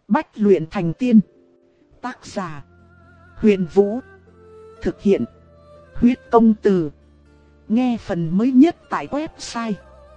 Bách luyện thành tiên. Tác giả: Huyền Vũ. Thực hiện: Huyết Công Từ. Nghe phần mới nhất tại website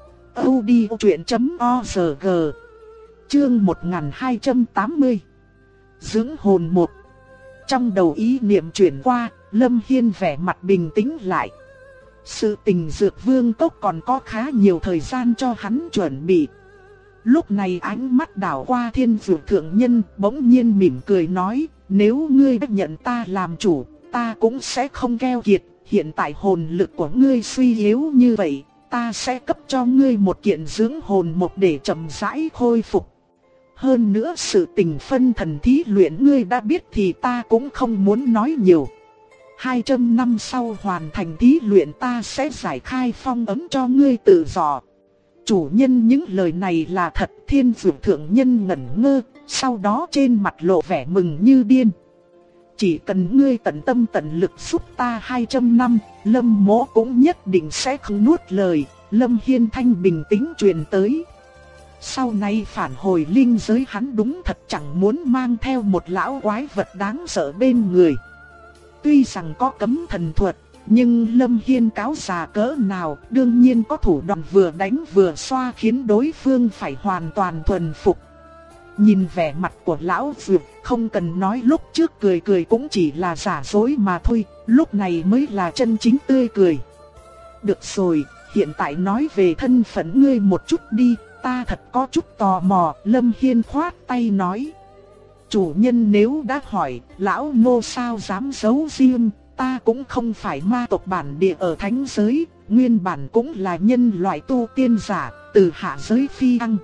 audiochuyện.org. Chương 1280. Dưỡng hồn 1. Trong đầu ý niệm chuyển qua, Lâm Hiên vẻ mặt bình tĩnh lại. Sự tình Dược Vương Cốc còn có khá nhiều thời gian cho hắn chuẩn bị. Lúc này ánh mắt đảo qua Thiên Dược Thượng Nhân, bỗng nhiên mỉm cười nói: nếu ngươi đã nhận ta làm chủ, ta cũng sẽ không keo kiệt. Hiện tại hồn lực của ngươi suy yếu như vậy, ta sẽ cấp cho ngươi một kiện dưỡng hồn một để chậm rãi khôi phục. Hơn nữa sự tình phân thần thí luyện ngươi đã biết thì ta cũng không muốn nói nhiều. 200 năm sau hoàn thành thí luyện, ta sẽ giải khai phong ấn cho ngươi tự do. Chủ nhân, những lời này là thật? Thiên Dược Thượng Nhân ngẩn ngơ, sau đó trên mặt lộ vẻ mừng như điên. Chỉ cần ngươi tận tâm tận lực giúp ta 200 năm, Lâm Mỗ cũng nhất định sẽ không nuốt lời. Lâm Hiên thanh bình tĩnh truyền tới. Sau này phản hồi linh giới, hắn đúng thật chẳng muốn mang theo một lão quái vật đáng sợ bên người. Tuy rằng có cấm thần thuật, nhưng Lâm Hiên cáo già cỡ nào, đương nhiên có thủ đoạn vừa đánh vừa xoa khiến đối phương phải hoàn toàn thuần phục. Nhìn vẻ mặt của lão Dược, không cần nói lúc trước cười cười cũng chỉ là giả dối mà thôi, lúc này mới là chân chính tươi cười. Được rồi, hiện tại nói về thân phận ngươi một chút đi, ta thật có chút tò mò. Lâm Hiên khoát tay nói: chủ nhân nếu đã hỏi, lão nô sao dám giấu riêng. Ta cũng không phải ma tộc bản địa ở thánh giới, nguyên bản cũng là nhân loại tu tiên giả, từ hạ giới phi thăng.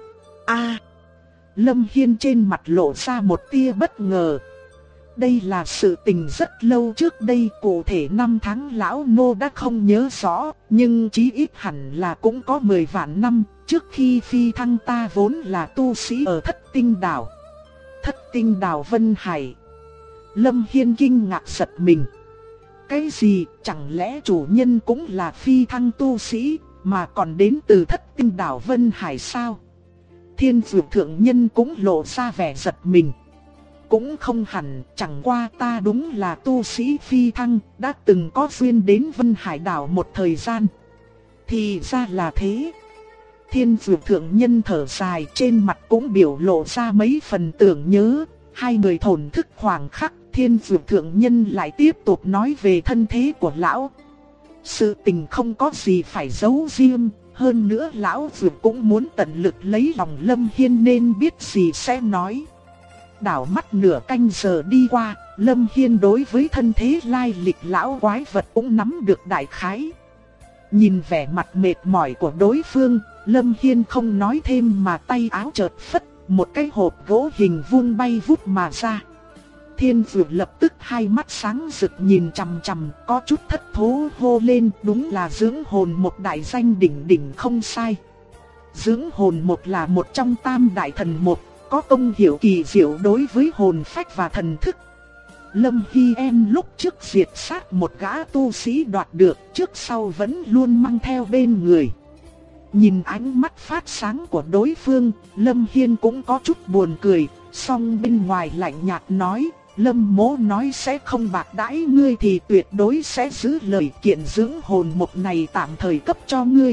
Lâm Hiên trên mặt lộ ra một tia bất ngờ. Đây là sự tình rất lâu trước đây, cụ thể năm tháng lão nô đã không nhớ rõ, nhưng chí ít hẳn là cũng có 10 vạn năm. Trước khi phi thăng ta vốn là tu sĩ ở Thất Tinh Đảo. Thất Tinh Đảo Vân Hải. Lâm Hiên kinh ngạc giật mình. Cái gì, chẳng lẽ chủ nhân cũng là phi thăng tu sĩ, mà còn đến từ Thất Tinh Đảo Vân Hải sao? Thiên Dược Thượng Nhân cũng lộ ra vẻ giật mình. Cũng không hẳn, chẳng qua ta đúng là tu sĩ phi thăng, đã từng có duyên đến Vân Hải Đảo một thời gian. Thì ra là thế. Thiên Dược Thượng Nhân thở dài, trên mặt cũng biểu lộ ra mấy phần tưởng nhớ. Hai người thổn thức khoảng khắc, Thiên Dược Thượng Nhân lại tiếp tục nói về thân thế của lão. Sự tình không có gì phải giấu riêng, hơn nữa lão Dược cũng muốn tận lực lấy lòng Lâm Hiên nên biết gì sẽ nói. Đảo mắt nửa canh giờ đi qua, Lâm Hiên đối với thân thế lai lịch lão quái vật cũng nắm được đại khái. Nhìn vẻ mặt mệt mỏi của đối phương, Lâm Hiên không nói thêm mà tay áo chợt phất, một cái hộp gỗ hình vuông bay vút mà ra. Thiên Dược lập tức hai mắt sáng rực nhìn chằm chằm, có chút thất thố hô lên: đúng là dưỡng hồn một đại danh đỉnh đỉnh không sai. Dưỡng hồn một là một trong tam đại thần một, có công hiệu kỳ diệu đối với hồn phách và thần thức. Lâm Hy em lúc trước diệt sát một gã tu sĩ đoạt được, trước sau vẫn luôn mang theo bên người. Nhìn ánh mắt phát sáng của đối phương, Lâm Hiên cũng có chút buồn cười, song bên ngoài lạnh nhạt nói: Lâm Mỗ nói sẽ không bạc đãi ngươi thì tuyệt đối sẽ giữ lời. Kiện dưỡng hồn một này tạm thời cấp cho ngươi.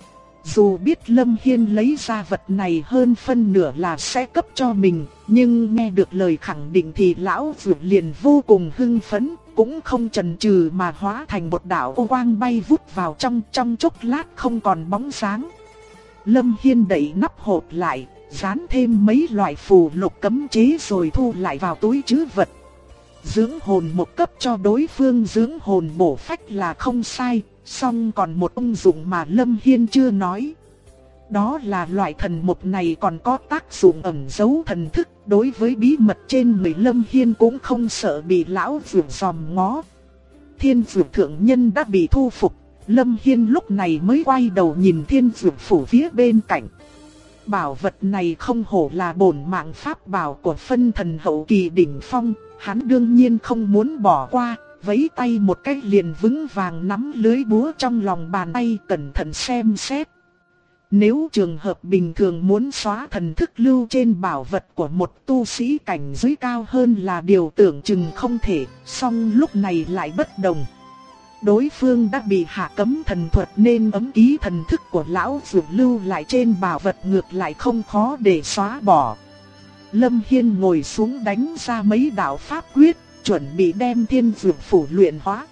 Dù biết Lâm Hiên lấy ra vật này hơn phân nửa là sẽ cấp cho mình, nhưng nghe được lời khẳng định thì lão Dược liền vô cùng hưng phấn, cũng không chần chừ mà hóa thành một đạo ô quang bay vút vào trong chốc lát không còn bóng dáng. Lâm Hiên đậy nắp hộp lại, dán thêm mấy loại phù lục cấm chế rồi thu lại vào túi trữ vật. Dưỡng hồn một cấp cho đối phương dưỡng hồn bổ phách là không sai, song còn một công dụng mà Lâm Hiên chưa nói. Đó là loại thần mục này còn có tác dụng ẩn giấu thần thức, đối với bí mật trên người Lâm Hiên cũng không sợ bị lão Dược dòm ngó. Thiên Dược Thượng Nhân đã bị thu phục, Lâm Hiên lúc này mới quay đầu nhìn Thiên Dược Phủ phía bên cạnh. Bảo vật này không hổ là bổn mạng pháp bảo của phân thần hậu kỳ đỉnh phong, hắn đương nhiên không muốn bỏ qua, vẫy tay một cái liền vững vàng nắm lưới búa trong lòng bàn tay cẩn thận xem xét. Nếu trường hợp bình thường muốn xóa thần thức lưu trên bảo vật của một tu sĩ cảnh giới cao hơn là điều tưởng chừng không thể, song lúc này lại bất đồng. Đối phương đã bị hạ cấm thần thuật nên ấm ký thần thức của lão dược lưu lại trên bảo vật ngược lại không khó để xóa bỏ. Lâm Hiên ngồi xuống đánh ra mấy đạo pháp quyết, chuẩn bị đem thiên dược phủ luyện hóa.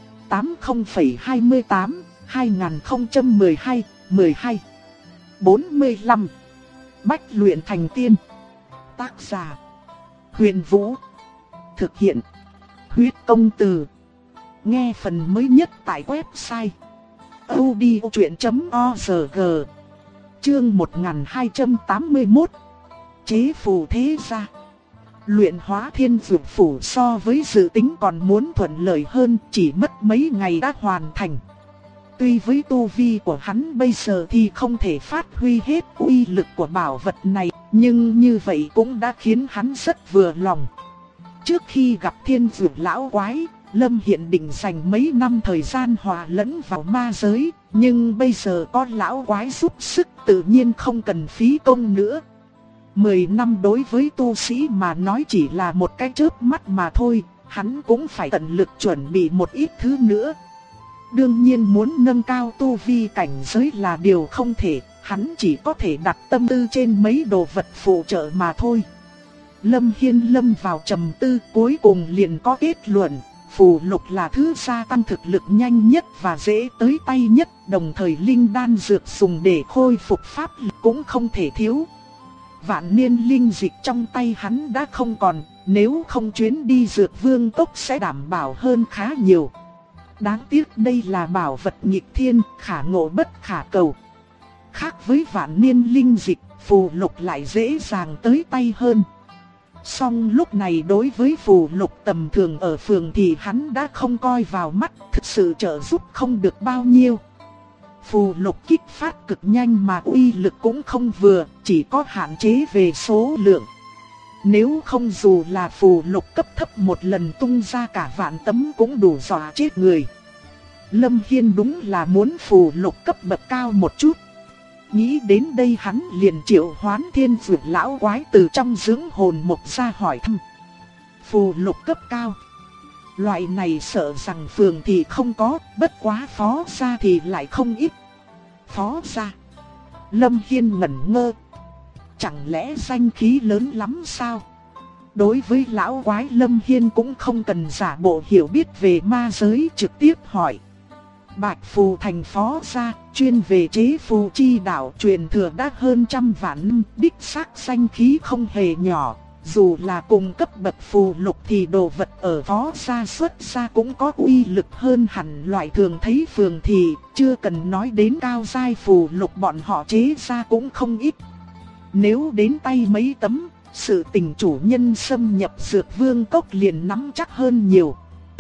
80.28, 2012, 12. 45. Bách luyện thành tiên. Tác giả: Huyền Vũ. Thực hiện: Huyết Công Từ. Nghe phần mới nhất tại website audiochuyện.org. Chương 1281. Chế phù thế gia. Luyện hóa thiên dược phủ so với dự tính còn muốn thuận lợi hơn, chỉ mất mấy ngày đã hoàn thành. Tuy với tu vi của hắn bây giờ thì không thể phát huy hết uy lực của bảo vật này, nhưng như vậy cũng đã khiến hắn rất vừa lòng. Trước khi gặp thiên dược lão quái, Lâm Hiên định dành mấy năm thời gian hòa lẫn vào ma giới, nhưng bây giờ có lão quái giúp sức tự nhiên không cần phí công nữa. 10 năm đối với tu sĩ mà nói chỉ là một cái chớp mắt mà thôi, hắn cũng phải tận lực chuẩn bị một ít thứ nữa. Đương nhiên muốn nâng cao tu vi cảnh giới là điều không thể, hắn chỉ có thể đặt tâm tư trên mấy đồ vật phụ trợ mà thôi. Lâm Hiên lâm vào trầm tư, cuối cùng liền có kết luận, phù lục là thứ gia tăng thực lực nhanh nhất và dễ tới tay nhất, đồng thời linh đan dược dùng để khôi phục pháp lực cũng không thể thiếu. Vạn niên linh dịch trong tay hắn đã không còn, nếu không chuyến đi dược vương cốc sẽ đảm bảo hơn khá nhiều. Đáng tiếc đây là bảo vật nghịch thiên, khả ngộ bất khả cầu. Khác với vạn niên linh dịch, phù lục lại dễ dàng tới tay hơn. Song lúc này đối với phù lục tầm thường ở phường thì hắn đã không coi vào mắt, thực sự trợ giúp không được bao nhiêu. Phù lục kích phát cực nhanh mà uy lực cũng không vừa, chỉ có hạn chế về số lượng. Nếu không dù là phù lục cấp thấp một lần tung ra cả vạn tấm cũng đủ dọa chết người. Lâm Hiên đúng là muốn phù lục cấp bậc cao một chút. Nghĩ đến đây hắn liền triệu hoán thiên dược lão quái từ trong dưỡng hồn mục ra hỏi thăm. Phù lục cấp cao. Loại này sợ rằng phường thì không có, bất quá phó gia thì lại không ít. Phó gia. Lâm Hiên ngẩn ngơ. Chẳng lẽ danh khí lớn lắm sao? Đối với lão quái Lâm Hiên cũng không cần giả bộ hiểu biết về ma giới, trực tiếp hỏi. Bạch Phù thành phó gia, chuyên về chế phù chi đạo, truyền thừa đã hơn 100 vạn năm, đích xác danh khí không hề nhỏ. Dù là cùng cấp bậc phù lục thì đồ vật ở phó gia xuất ra cũng có uy lực hơn hẳn loại thường thấy phường thì, chưa cần nói đến cao giai phù lục bọn họ chế ra cũng không ít. Nếu đến tay mấy tấm, sự tình chủ nhân xâm nhập dược vương cốc liền nắm chắc hơn nhiều.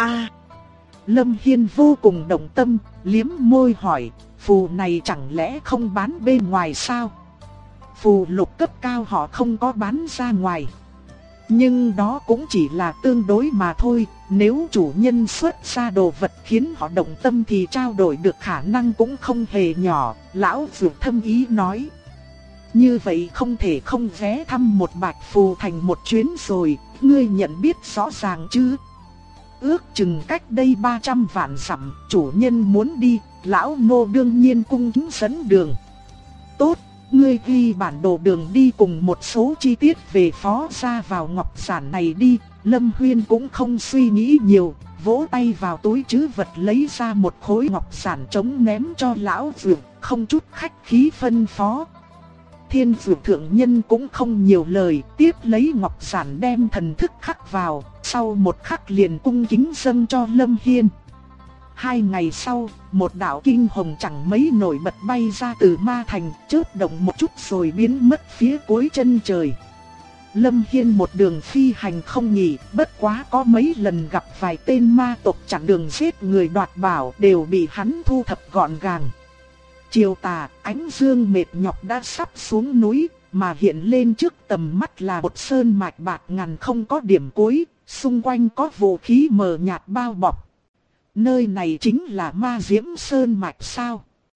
Lâm Hiên vô cùng động tâm, liếm môi hỏi, phù này chẳng lẽ không bán bên ngoài sao? Phù lục cấp cao họ không có bán ra ngoài. Nhưng đó cũng chỉ là tương đối mà thôi, nếu chủ nhân xuất ra đồ vật khiến họ động tâm thì trao đổi được khả năng cũng không hề nhỏ, lão dược thâm ý nói. Như vậy không thể không ghé thăm một Bạch Phù thành một chuyến rồi, ngươi nhận biết rõ ràng chứ? Ước chừng cách đây 300 vạn dặm, chủ nhân muốn đi, lão nô đương nhiên cung kính dẫn đường. Tốt, ngươi ghi bản đồ đường đi cùng một số chi tiết về phó gia vào ngọc giản này đi. Lâm Huyên cũng không suy nghĩ nhiều, vỗ tay vào túi trữ vật lấy ra một khối ngọc giản trống ném cho lão dược, không chút khách khí phân phó. Thiên dược thượng nhân cũng không nhiều lời, tiếp lấy ngọc giản đem thần thức khắc vào, sau một khắc liền cung kính dâng cho Lâm Hiên. 2 ngày sau, một đạo kinh hồng chẳng mấy nổi bật bay ra từ ma thành, chớp động một chút rồi biến mất phía cuối chân trời. Lâm Hiên một đường phi hành không nghỉ, bất quá có mấy lần gặp vài tên ma tộc chặn đường giết người đoạt bảo đều bị hắn thu thập gọn gàng. Chiều tà, ánh dương mệt nhọc đã sắp xuống núi, mà hiện lên trước tầm mắt là một sơn mạch bạt ngàn không có điểm cuối, xung quanh có vũ khí mờ nhạt bao bọc. Nơi này chính là Ma Diễm Sơn mạch sao?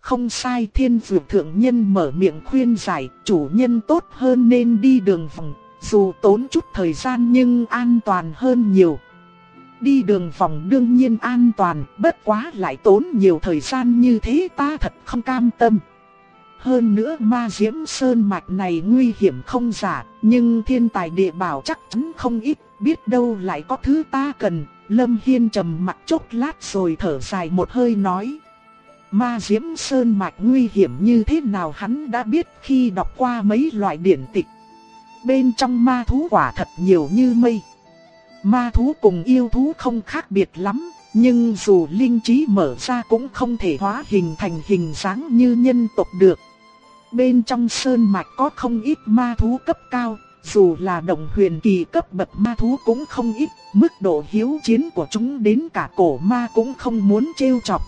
Không sai, Thiên Dược thượng nhân mở miệng khuyên giải, chủ nhân tốt hơn nên đi đường vòng, dù tốn chút thời gian nhưng an toàn hơn nhiều. Đi đường vòng đương nhiên an toàn, bất quá lại tốn nhiều thời gian như thế ta thật không cam tâm. Hơn nữa Ma Diễm Sơn mạch này nguy hiểm không giả, nhưng thiên tài địa bảo chắc chắn không ít, biết đâu lại có thứ ta cần. Lâm Hiên trầm mặc chốc lát rồi thở dài một hơi nói. Ma Diễm Sơn mạch nguy hiểm như thế nào hắn đã biết khi đọc qua mấy loại điển tịch. Bên trong ma thú quả thật nhiều như mây. Ma thú cùng yêu thú không khác biệt lắm, nhưng dù linh trí mở ra cũng không thể hóa hình thành hình dáng như nhân tộc được. Bên trong sơn mạch có không ít ma thú cấp cao, dù là động huyền kỳ cấp bậc ma thú cũng không ít, mức độ hiếu chiến của chúng đến cả cổ ma cũng không muốn trêu chọc.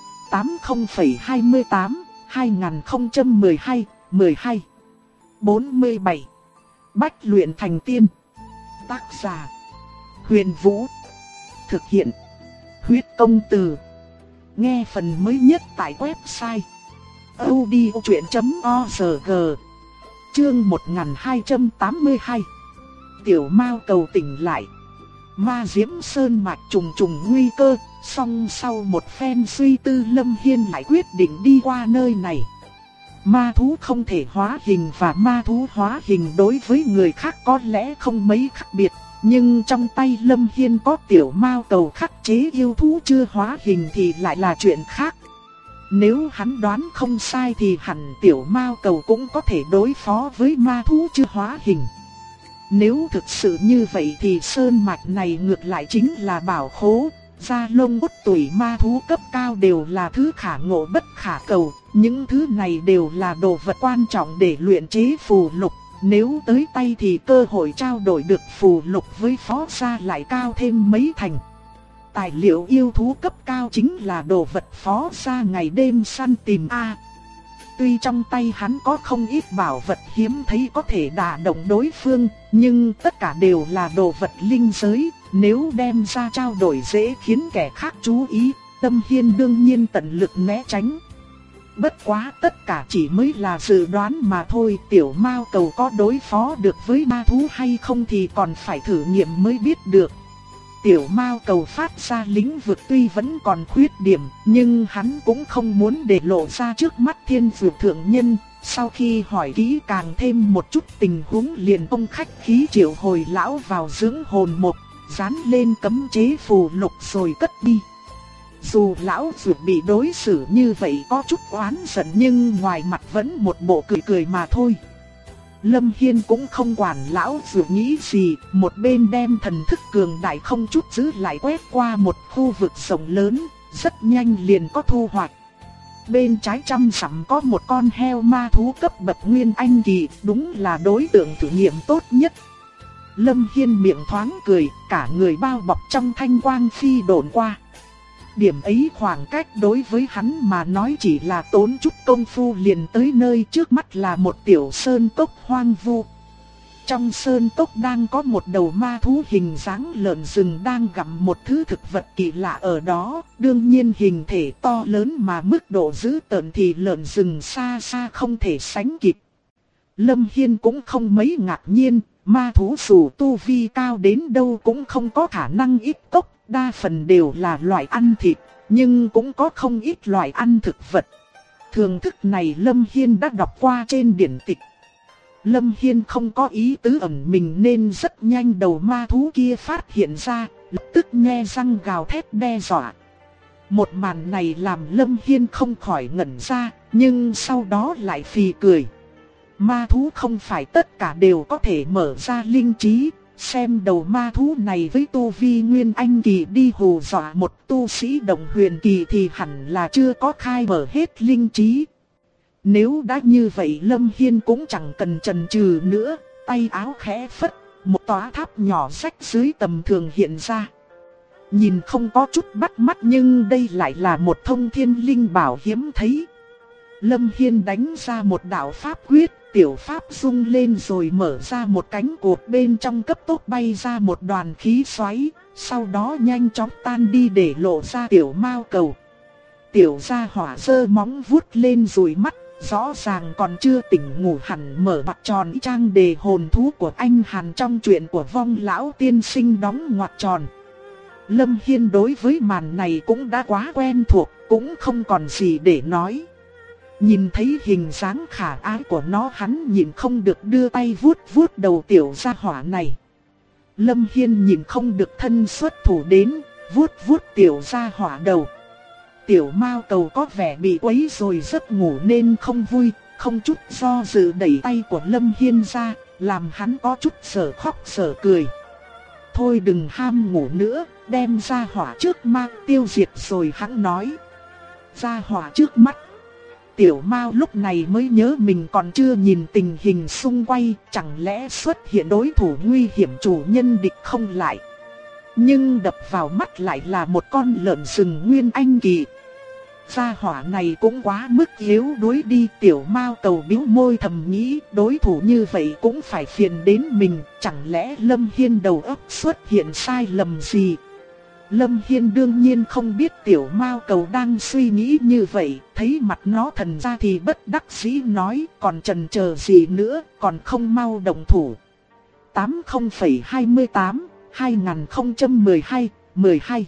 80,28, 2012, 12, 47. Bách luyện thành tiên. Tác giả Huyền Vũ. Thực hiện Huyết Công Từ. Nghe phần mới nhất tại website audiochuyện.org. Chương 1282. Tiểu Mao cầu tỉnh lại. Ma Diễm Sơn mạch trùng trùng nguy cơ, song sau một phen suy tư Lâm Hiên lại quyết định đi qua nơi này. Ma thú không thể hóa hình và ma thú hóa hình đối với người khác có lẽ không mấy khác biệt, nhưng trong tay Lâm Hiên có tiểu Mao cầu khắc chế yêu thú chưa hóa hình thì lại là chuyện khác. Nếu hắn đoán không sai thì hẳn tiểu Mao cầu cũng có thể đối phó với ma thú chưa hóa hình. Nếu thực sự như vậy thì sơn mạch này ngược lại chính là bảo khố. Da lông út tủy ma thú cấp cao đều là thứ khả ngộ bất khả cầu. Những thứ này đều là đồ vật quan trọng để luyện chế phù lục. Nếu tới tay thì cơ hội trao đổi được phù lục với phó gia lại cao thêm mấy thành. Tài liệu yêu thú cấp cao chính là đồ vật phó gia ngày đêm săn tìm a. Tuy trong tay hắn có không ít bảo vật hiếm thấy có thể đả động đối phương, nhưng tất cả đều là đồ vật linh giới, nếu đem ra trao đổi dễ khiến kẻ khác chú ý, Lâm Hiên đương nhiên tận lực né tránh. Bất quá tất cả chỉ mới là dự đoán mà thôi, tiểu Mao cầu có đối phó được với ma thú hay không thì còn phải thử nghiệm mới biết được. Tiểu Mao cầu phát ra lĩnh vực tuy vẫn còn khuyết điểm, nhưng hắn cũng không muốn để lộ ra trước mắt Thiên Dược thượng nhân. Sau khi hỏi kỹ càng thêm một chút tình huống liền ông khách khí triệu hồi lão vào dưỡng hồn một, dán lên cấm chế phù lục rồi cất đi. Dù lão Dược bị đối xử như vậy có chút oán giận nhưng ngoài mặt vẫn một bộ cười cười mà thôi. Lâm Hiên cũng không quản lão Dược nghĩ gì, một bên đem thần thức cường đại không chút giữ lại quét qua một khu vực rộng lớn, rất nhanh liền có thu hoạch. Bên trái trăm dặm có một con heo ma thú cấp bậc nguyên anh kỳ, đúng là đối tượng thử nghiệm tốt nhất. Lâm Hiên miệng thoáng cười, cả người bao bọc trong thanh quang phi độn qua. Điểm ấy khoảng cách đối với hắn mà nói chỉ là tốn chút công phu liền tới nơi, trước mắt là một tiểu sơn cốc hoang vu. Trong sơn cốc đang có một đầu ma thú hình dáng lợn rừng đang gặm một thứ thực vật kỳ lạ ở đó, đương nhiên hình thể to lớn mà mức độ dữ tợn thì lợn rừng xa xa không thể sánh kịp. Lâm Hiên cũng không mấy ngạc nhiên, ma thú dù tu vi cao đến đâu cũng không có khả năng ít cốc. Đa phần đều là loại ăn thịt, nhưng cũng có không ít loại ăn thực vật. Thường thức này Lâm Hiên đã đọc qua trên điển tịch. Lâm Hiên không có ý tứ ẩn mình nên rất nhanh đầu ma thú kia phát hiện ra, lập tức nhe răng gào thét đe dọa. Một màn này làm Lâm Hiên không khỏi ngẩn ra, nhưng sau đó lại phì cười. Ma thú không phải tất cả đều có thể mở ra linh trí. Xem đầu ma thú này với tu vi nguyên anh kỳ đi hù dọa một tu sĩ động huyền kỳ thì hẳn là chưa có khai mở hết linh trí. Nếu đã như vậy Lâm Hiên cũng chẳng cần chần chừ nữa, tay áo khẽ phất, một tòa tháp nhỏ rách dưới tầm thường hiện ra. Nhìn không có chút bắt mắt nhưng đây lại là một thông thiên linh bảo hiếm thấy. Lâm Hiên đánh ra một đạo pháp quyết. Tiểu pháp rung lên rồi mở ra một cánh cột, bên trong cấp tốc bay ra một đoàn khí xoáy, sau đó nhanh chóng tan đi để lộ ra tiểu Mao cầu. Tiểu gia hỏa giơ móng vuốt lên dụi mắt, rõ ràng còn chưa tỉnh ngủ hẳn, mở mặt tròn trang đề hồn thú của anh Hàn trong chuyện của Vong lão tiên sinh đóng ngoặc tròn. Lâm Hiên đối với màn này cũng đã quá quen thuộc, cũng không còn gì để nói. Nhìn thấy hình dáng khả ái của nó, hắn nhìn không được đưa tay vuốt vuốt đầu tiểu gia hỏa này. Lâm Hiên nhìn không được thân xuất thủ đến, vuốt vuốt tiểu gia hỏa đầu. Tiểu mao cầu có vẻ bị quấy rồi giấc ngủ nên không vui, không chút do dự đẩy tay của Lâm Hiên ra, làm hắn có chút sở khóc sở cười. Thôi đừng ham ngủ nữa, đem gia hỏa trước mắt tiêu diệt rồi hắn nói. Gia hỏa trước mắt. Tiểu Mao lúc này mới nhớ mình còn chưa nhìn tình hình xung quanh, chẳng lẽ xuất hiện đối thủ nguy hiểm chủ nhân địch không lại. Nhưng đập vào mắt lại là một con lợn rừng nguyên anh kỳ. Gia hỏa này cũng quá mức yếu đuối đi. Tiểu Mao cầu bĩu môi thầm nghĩ, đối thủ như vậy cũng phải phiền đến mình, chẳng lẽ Lâm Hiên đầu óc xuất hiện sai lầm gì. Lâm Hiên đương nhiên không biết tiểu Mao cầu đang suy nghĩ như vậy, thấy mặt nó thần ra thì bất đắc dĩ nói, còn chần chờ gì nữa, còn không mau động thủ. 80,28, 2012, 12,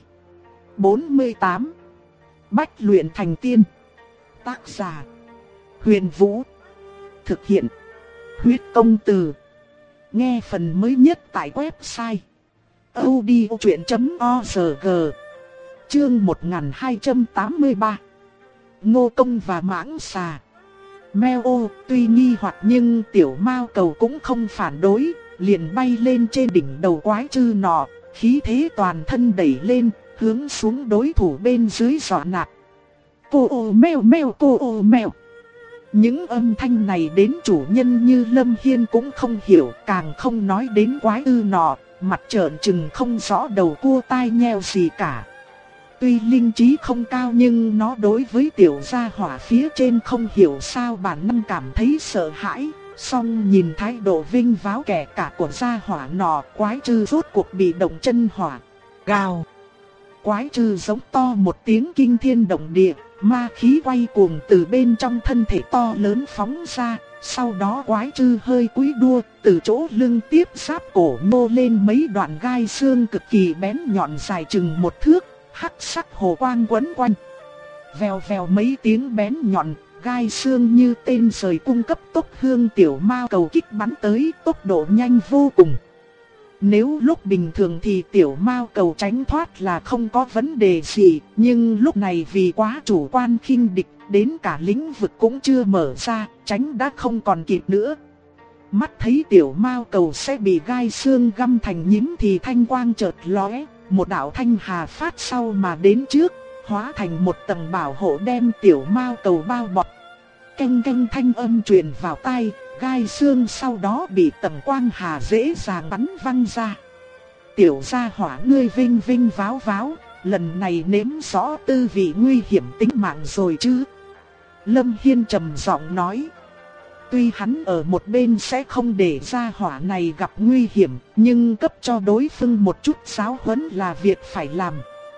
48. Bách luyện thành tiên. Tác giả: Huyền Vũ. Thực hiện: Huyết Công Từ. Nghe phần mới nhất tại website audiochuyện.org. Chương 1283. Ngô Công và Mãng Xà. Meo tuy nghi hoặc nhưng tiểu Mao cầu cũng không phản đối, liền bay lên trên đỉnh đầu quái trư nọ, khí thế toàn thân đẩy lên, hướng xuống đối thủ bên dưới dọa nạt. Cô ô meo meo, cô ô meo. Những âm thanh này đến chủ nhân như Lâm Hiên cũng không hiểu, càng không nói đến quái ư nọ, mặt trợn trừng không rõ đầu cua tai nheo gì cả. Tuy linh trí không cao nhưng nó đối với tiểu gia hỏa phía trên không hiểu sao bản năng cảm thấy sợ hãi. Song nhìn thái độ vinh váo kẻ cả của gia hỏa nọ, quái trư rốt cuộc bị động chân hỏa. Gào! Quái trư giống to một tiếng kinh thiên động địa, ma khí quay cuồng từ bên trong thân thể to lớn phóng ra. Sau đó quái trư hơi cúi đua, từ chỗ lưng tiếp giáp cổ nhô lên mấy đoạn gai xương cực kỳ bén nhọn dài chừng một thước, hắc sắc hồ quang quấn quanh. Vèo vèo mấy tiếng bén nhọn, gai xương như tên sời cung cấp tốc hương tiểu Mao cầu kích bắn tới, tốc độ nhanh vô cùng. Nếu lúc bình thường thì tiểu Mao cầu tránh thoát là không có vấn đề gì, nhưng lúc này vì quá chủ quan khinh địch, đến cả lĩnh vực cũng chưa mở ra, tránh đã không còn kịp nữa. Mắt thấy tiểu Mao cầu sẽ bị gai xương găm thành nhím thì thanh quang chợt lóe, một đạo thanh hà phát sau mà đến trước, hóa thành một tầng bảo hộ đem tiểu Mao cầu bao bọc. Canh canh thanh âm truyền vào tai, gai xương sau đó bị tầng quang hà dễ dàng bắn văng ra. Tiểu gia hỏa ngươi vinh vinh váo váo, lần này nếm rõ tư vị nguy hiểm tính mạng rồi chứ. Lâm Hiên trầm giọng nói. Tuy hắn ở một bên sẽ không để gia hỏa này gặp nguy hiểm, nhưng cấp cho đối phương một chút giáo huấn là việc phải làm.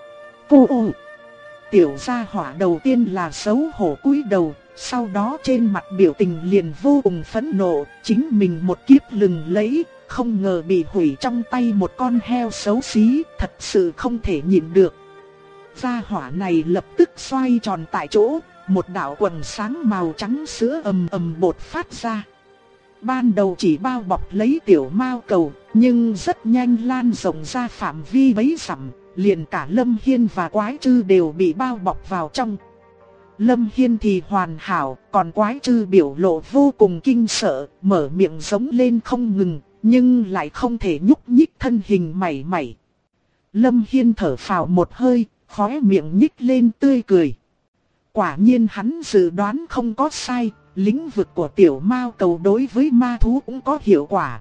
Cô ô! Tiểu gia hỏa đầu tiên là xấu hổ cúi đầu, sau đó trên mặt biểu tình liền vô cùng phẫn nộ, chính mình một kiếp lừng lẫy, không ngờ bị hủy trong tay một con heo xấu xí, thật sự không thể nhịn được. Gia hỏa này lập tức xoay tròn tại chỗ, một đạo quần sáng màu trắng sữa ầm ầm bột phát ra. Ban đầu chỉ bao bọc lấy tiểu Mao cầu, nhưng rất nhanh lan rộng ra phạm vi mấy dặm, liền cả Lâm Hiên và quái trư đều bị bao bọc vào trong. Lâm Hiên thì hoàn hảo, còn quái trư biểu lộ vô cùng kinh sợ, mở miệng giống lên không ngừng, nhưng lại không thể nhúc nhích thân hình mảy mảy. Lâm Hiên thở phào một hơi, khóe miệng nhích lên tươi cười. Quả nhiên hắn dự đoán không có sai, lĩnh vực của tiểu Mao cầu đối với ma thú cũng có hiệu quả.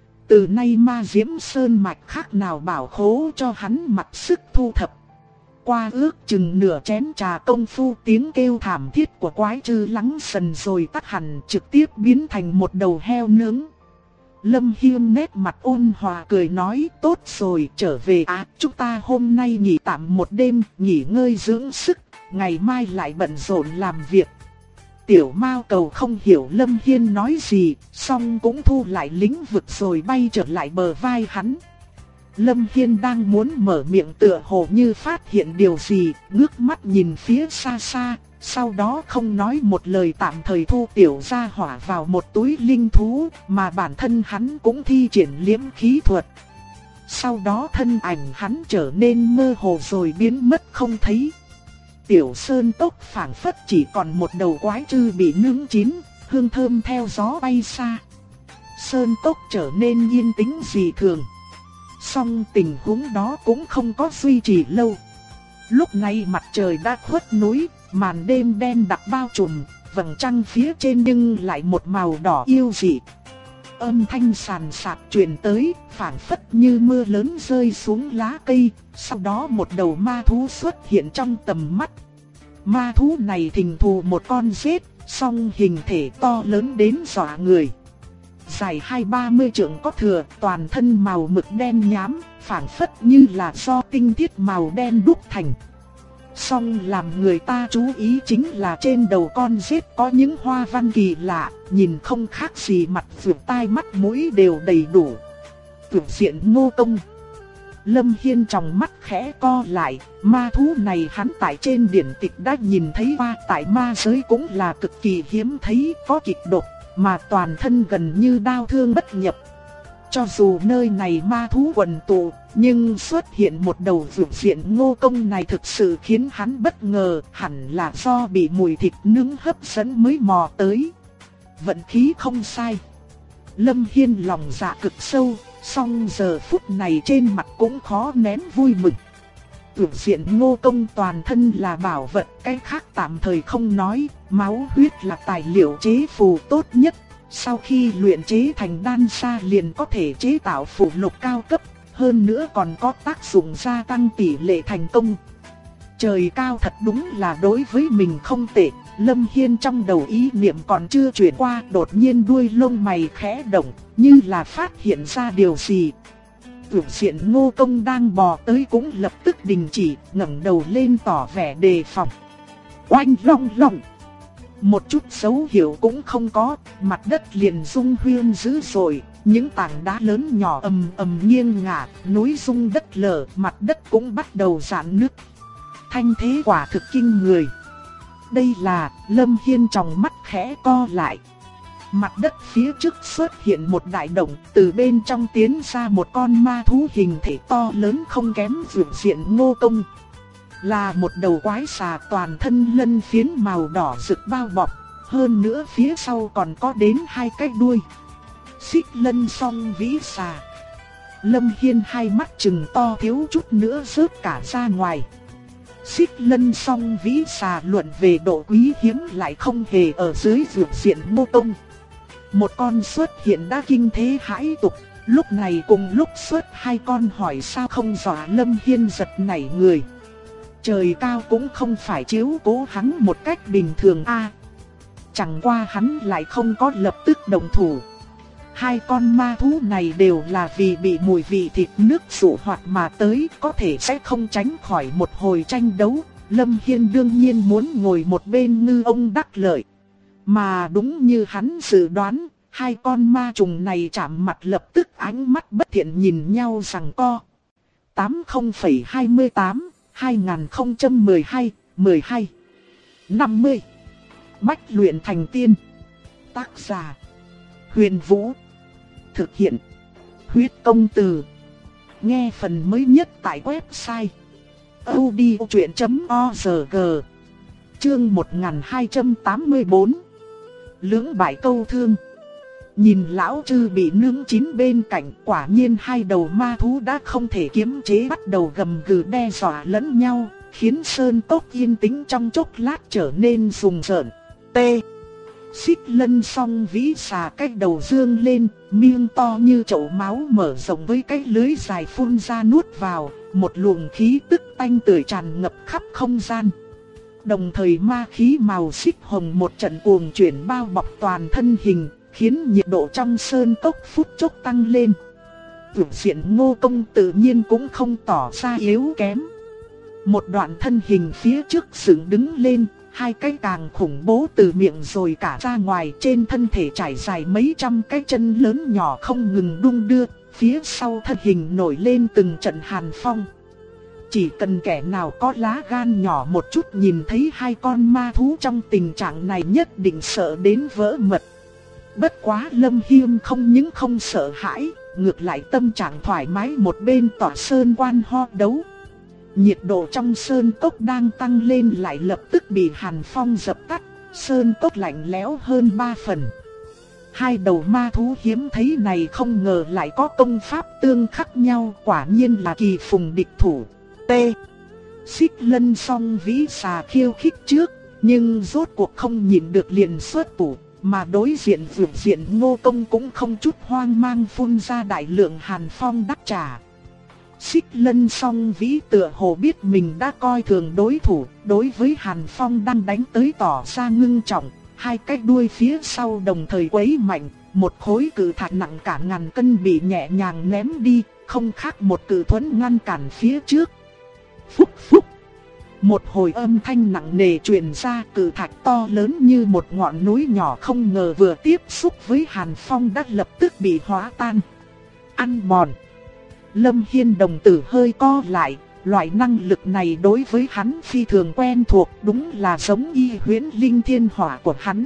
Từ nay ma diễm sơn mạch khác nào bảo khố cho hắn mặc sức thu thập. Qua ước chừng nửa chén trà công phu, tiếng kêu thảm thiết của quái trư lắng dần rồi tắt hẳn, trực tiếp biến thành một đầu heo nướng. Lâm Hiên nét mặt ôn hòa cười nói, tốt rồi, trở về chúng ta hôm nay nghỉ tạm một đêm, nghỉ ngơi dưỡng sức, ngày mai lại bận rộn làm việc. Tiểu Mao Cầu không hiểu Lâm Hiên nói gì, song cũng thu lại lĩnh vực rồi bay trở lại bờ vai hắn. Lâm Hiên đang muốn mở miệng tựa hồ như phát hiện điều gì, ngước mắt nhìn phía xa xa, sau đó không nói một lời tạm thời thu tiểu gia hỏa vào một túi linh thú, mà bản thân hắn cũng thi triển liễm khí thuật. Sau đó thân ảnh hắn trở nên mơ hồ rồi biến mất không thấy. Tiểu sơn tốc phảng phất chỉ còn một đầu quái trư bị nướng chín, hương thơm theo gió bay xa. Sơn tốc trở nên yên tĩnh dị thường. Song tình huống đó cũng không có duy trì lâu. Lúc này mặt trời đã khuất núi, màn đêm đen đặc bao trùm, vầng trăng phía trên nhưng lại một màu đỏ yêu dị. Âm thanh sàn sạt truyền tới, phảng phất như mưa lớn rơi xuống lá cây, sau đó một đầu ma thú xuất hiện trong tầm mắt. Ma thú này thình thù một con rết, song hình thể to lớn đến dọa người. Dài 20-30 trượng có thừa, toàn thân màu mực đen nhám, phảng phất như là do tinh thiết màu đen đúc thành. Song làm người ta chú ý chính là trên đầu con rết có những hoa văn kỳ lạ, nhìn không khác gì mặt vượt tai mắt mũi đều đầy đủ. Vượt diện Ngô Công. Lâm Hiên trong mắt khẽ co lại, ma thú này hắn tại trên điển tịch đã nhìn thấy qua, tại ma giới cũng là cực kỳ hiếm thấy, có kịch độc, mà toàn thân gần như đao thương bất nhập. Cho dù nơi này ma thú quần tụ, nhưng xuất hiện một đầu vượt diện Ngô Công này thực sự khiến hắn bất ngờ, hẳn là do bị mùi thịt nướng hấp dẫn mới mò tới. Vận khí không sai. Lâm Hiên lòng dạ cực sâu, song giờ phút này trên mặt cũng khó nén vui mừng. Vượt diện Ngô Công toàn thân là bảo vật, cái khác tạm thời không nói, máu huyết là tài liệu chế phù tốt nhất. Sau khi luyện chế thành đan sa liền có thể chế tạo phù lục cao cấp, hơn nữa còn có tác dụng gia tăng tỷ lệ thành công. Trời cao thật đúng là đối với mình không tệ. Lâm Hiên trong đầu ý niệm còn chưa chuyển qua, đột nhiên đuôi lông mày khẽ động, như là phát hiện ra điều gì. Vượt diện Ngô Công đang bò tới cũng lập tức đình chỉ, ngẩng đầu lên tỏ vẻ đề phòng. Oanh long long. Một chút dấu hiệu cũng không có, mặt đất liền rung huyên dữ dội, những tảng đá lớn nhỏ ầm ầm nghiêng ngả, núi rung đất lở, mặt đất cũng bắt đầu rạn nứt. Thanh thế quả thực kinh người. Đây là, Lâm Hiên trong mắt khẽ co lại. Mặt đất phía trước xuất hiện một đại động, từ bên trong tiến ra một con ma thú hình thể to lớn không kém vượt diện Ngô Công. Là một đầu quái xà toàn thân lân phiến màu đỏ rực bao bọc, hơn nữa phía sau còn có đến 2 cái đuôi. Xích lân song vĩ xà. Lâm Hiên hai mắt trừng to thiếu chút nữa rớt cả ra ngoài. Xích lân song vĩ xà luận về độ quý hiếm lại không hề ở dưới vượt diện Ngô Công. Một con xuất hiện đã kinh thế hãi tục, lúc này cùng lúc xuất 2 con hỏi sao không dọa Lâm Hiên giật nảy người. Trời cao cũng không phải chiếu cố hắn một cách bình thường a. Chẳng qua hắn lại không có lập tức động thủ. 2 con ma thú này đều là vì bị mùi vị thịt nước dụ hoặc mà tới, có thể sẽ không tránh khỏi một hồi tranh đấu. Lâm Hiên đương nhiên muốn ngồi một bên ngư ông đắc lợi. Mà đúng như hắn dự đoán, 2 con ma trùng này chạm mặt lập tức ánh mắt bất thiện nhìn nhau giằng co. 80,28 2012, 12, 50. Bách luyện thành tiên. Tác giả: Huyền Vũ. Thực hiện: Huyết Công Từ. Nghe phần mới nhất tại website audiochuyện.org. Chương 1284. Lưỡng bại câu thương. Nhìn lão trư bị nướng chín bên cạnh, quả nhiên 2 đầu ma thú đã không thể kiềm chế bắt đầu gầm gừ đe dọa lẫn nhau, khiến sơn cốc yên tĩnh trong chốc lát trở nên rùng rợn. T. Xích lân song vĩ xà cái đầu dương lên, miệng to như chậu máu mở rộng với cái lưới dài phun ra nuốt vào, một luồng khí tức tanh tưởi tràn ngập khắp không gian. Đồng thời ma khí màu xích hồng một trận cuồng chuyển bao bọc toàn thân hình, khiến nhiệt độ trong sơn cốc phút chốc tăng lên. Vượt diện Ngô Công tự nhiên cũng không tỏ ra yếu kém. Một đoạn thân hình phía trước dựng đứng lên, hai cái càng khủng bố từ miệng rồi cả ra ngoài, trên thân thể trải dài mấy trăm cái chân lớn nhỏ không ngừng đung đưa, phía sau thân hình nổi lên từng trận hàn phong. Chỉ cần kẻ nào có lá gan nhỏ một chút nhìn thấy hai con ma thú trong tình trạng này nhất định sợ đến vỡ mật. Bất quá Lâm Hiên không những không sợ hãi, ngược lại tâm trạng thoải mái một bên tỏa sơn quan ho đấu. Nhiệt độ trong sơn cốc đang tăng lên lại lập tức bị hàn phong dập tắt, sơn cốc lạnh lẽo hơn 3 phần. Hai đầu ma thú hiếm thấy này không ngờ lại có công pháp tương khắc nhau, quả nhiên là kỳ phùng địch thủ. T. Xích Lân Song Vĩ Xà khiêu khích trước, nhưng rốt cuộc không nhịn được liền xuất thủ, mà đối diện vượt diện Ngô Công cũng không chút hoang mang phun ra đại lượng hàn phong đáp trả. Xích Lân Song Vĩ tựa hồ biết mình đã coi thường đối thủ, đối với hàn phong đang đánh tới tỏ ra ngưng trọng, hai cái đuôi phía sau đồng thời quấy mạnh, một khối cự thạch nặng cả ngàn cân bị nhẹ nhàng ném đi, không khác một cự thuẫn ngăn cản phía trước. Phúc phúc. Một hồi âm thanh nặng nề truyền ra, cự thạch to lớn như một ngọn núi nhỏ không ngờ vừa tiếp xúc với hàn phong đã lập tức bị hóa tan. Ăn mòn. Lâm Hiên đồng tử hơi co lại, loại năng lực này đối với hắn phi thường quen thuộc, đúng là giống y huyễn linh thiên hỏa của hắn.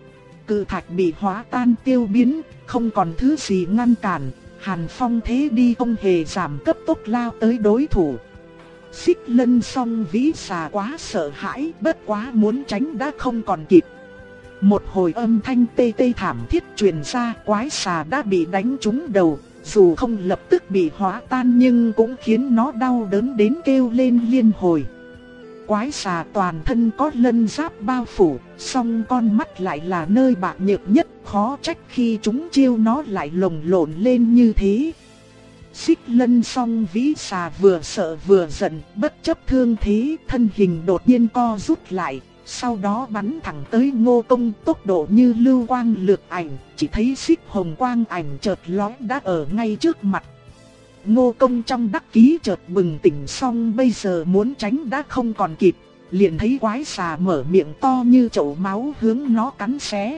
Cự thạch bị hóa tan tiêu biến, không còn thứ gì ngăn cản, hàn phong thế đi không hề giảm, cấp tốc lao tới đối thủ. Xích Lân Song Vĩ Xà quá sợ hãi, bất quá muốn tránh đã không còn kịp. Một hồi âm thanh tê tê thảm thiết truyền ra, quái xà đã bị đánh trúng đầu, dù không lập tức bị hóa tan nhưng cũng khiến nó đau đớn đến kêu lên liên hồi. Quái xà toàn thân có lân giáp bao phủ, song con mắt lại là nơi bạc nhược nhất, khó trách khi chúng chiêu nó lại lồng lộn lên như thế. Xích Lân Song Vĩ Xà vừa sợ vừa giận, bất chấp thương thế, thân hình đột nhiên co rút lại, sau đó bắn thẳng tới Ngô Công, tốc độ như lưu quang lược ảnh, chỉ thấy xích hồng quang ảnh chợt lóe đã ở ngay trước mặt. Ngô Công trong đắc ký chợt bừng tỉnh, xong bây giờ muốn tránh đã không còn kịp, liền thấy quái xà mở miệng to như chậu máu hướng nó cắn xé.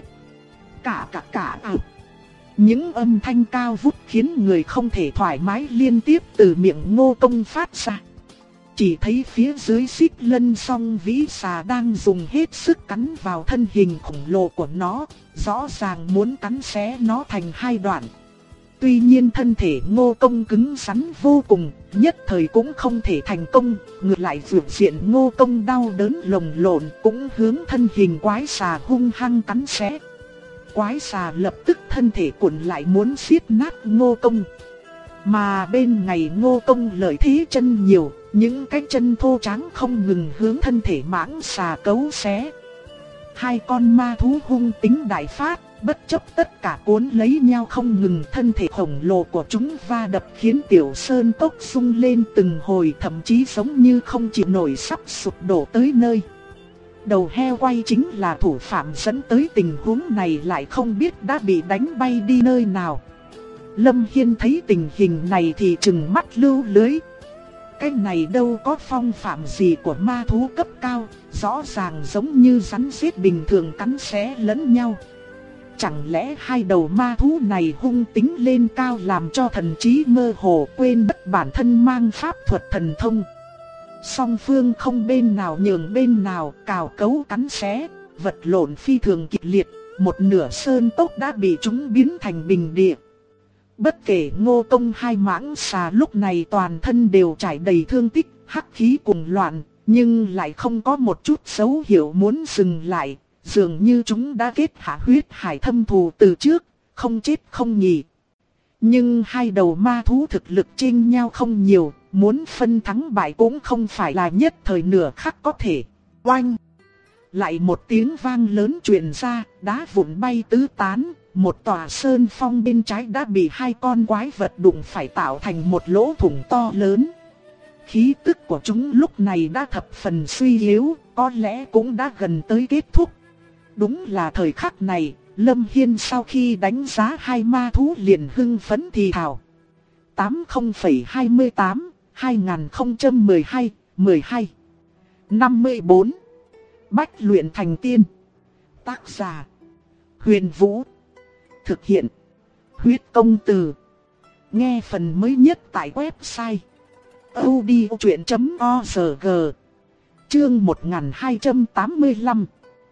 Cả những âm thanh cao vút khiến người không thể thoải mái liên tiếp từ miệng Ngô Công phát ra. Chỉ thấy phía dưới Xích Lân Song Vĩ Xà đang dùng hết sức cắn vào thân hình khổng lồ của nó, rõ ràng muốn cắn xé nó thành hai đoạn. Tuy nhiên thân thể Ngô Công cứng rắn vô cùng, nhất thời cũng không thể thành công, ngược lại vượt diện Ngô Công đau đớn lồng lộn cũng hướng thân hình quái xà hung hăng cắn xé. Quái xà lập tức thân thể cuộn lại muốn siết nát Ngô Công. Mà bên ngày Ngô Công lợi thế chân nhiều, những cái chân thô trắng không ngừng hướng thân thể mãng xà cấu xé. Hai con ma thú hung tính đại phát, bất chấp tất cả cuốn lấy nhau không ngừng, thân thể khổng lồ của chúng va đập khiến tiểu sơn cốc rung lên từng hồi, thậm chí giống như không chịu nổi sắp sụp đổ tới nơi. Đầu heo quay chính là thủ phạm dẫn tới tình huống này, lại không biết đã bị đánh bay đi nơi nào. Lâm Hiên thấy tình hình này thì trừng mắt lưu lưới. Cái này đâu có phong phạm gì của ma thú cấp cao, rõ ràng giống như rắn rết bình thường cắn xé lẫn nhau. Chẳng lẽ hai đầu ma thú này hung tính lên cao làm cho thần trí mơ hồ, quên mất bản thân mang pháp thuật thần thông. Song phương không bên nào nhường bên nào, cào cấu cắn xé, vật lộn phi thường kịch liệt, một nửa sơn cốc đã bị chúng biến thành bình địa. Bất kể Ngô Công hai mãng xà lúc này toàn thân đều trải đầy thương tích, hắc khí cùng loạn, nhưng lại không có một chút dấu hiệu muốn dừng lại, dường như chúng đã kết hạ huyết hải thâm thù từ trước, không chết không nhì. Nhưng hai đầu ma thú thực lực chênh nhau không nhiều, muốn phân thắng bại cũng không phải là nhất thời nửa khắc có thể. Oanh! Lại một tiếng vang lớn truyền ra, đá vụn bay tứ tán, một tòa sơn phong bên trái đã bị hai con quái vật đụng phải tạo thành một lỗ thủng to lớn. Khí tức của chúng lúc này đã thập phần suy yếu, có lẽ cũng đã gần tới kết thúc. Đúng là thời khắc này, Lâm Hiên sau khi đánh giá hai ma thú liền hưng phấn thì thào. 80,28, 2012, 12. 54. Bách luyện thành tiên. Tác giả: Huyền Vũ. Thực hiện: Huyết Công Từ. Nghe phần mới nhất tại website audiochuyen.org. Chương 1285.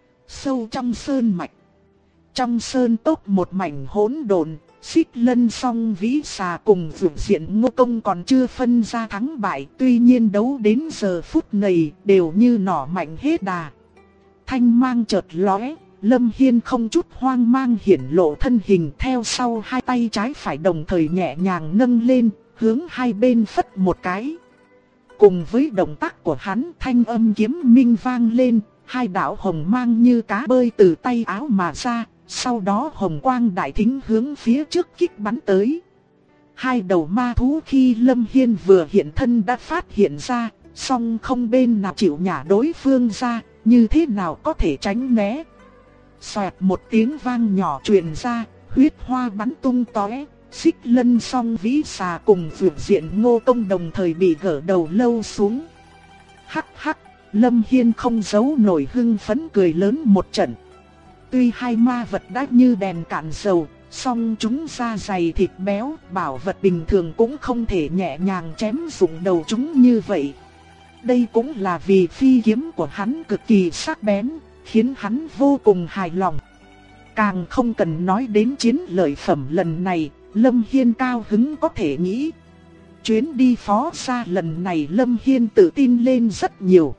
Sâu trong sơn mạch. Trong sơn tốc một mảnh hỗn độn, Xích Lân Song Vĩ Xà cùng Dược Diện Ngô Công còn chưa phân ra thắng bại, tuy nhiên đấu đến giờ phút này đều như nỏ mạnh hết đà. Thanh mang chợt lóe, Lâm Hiên không chút hoang mang hiển lộ thân hình, theo sau hai tay trái phải đồng thời nhẹ nhàng nâng lên, hướng hai bên phất một cái. Cùng với động tác của hắn, thanh âm kiếm minh vang lên, hai đạo hồng mang như cá bơi từ tay áo mà ra, sau đó hồng quang đại thính hướng phía trước kích bắn tới. Hai đầu ma thú khi Lâm Hiên vừa hiện thân đã phát hiện ra, song không bên nào chịu nhả đối phương ra, như thế nào có thể tránh né. Xoẹt một tiếng vang nhỏ truyền ra, huyết hoa bắn tung tóe. Xích Lân Song Vĩ Xà cùng Dược Diện Ngô Công đồng thời bị gỡ đầu lâu xuống. Hắc hắc, Lâm Hiên không giấu nổi hưng phấn cười lớn một trận. Tuy hai ma vật đã như đèn cạn dầu, song chúng da dày thịt béo, bảo vật bình thường cũng không thể nhẹ nhàng chém rụng đầu chúng như vậy. Đây cũng là vì phi kiếm của hắn cực kỳ sắc bén, khiến hắn vô cùng hài lòng. Càng không cần nói đến chiến lợi phẩm lần này, Lâm Hiên cao hứng có thể nghĩ. Chuyến đi phó xa lần này Lâm Hiên tự tin lên rất nhiều.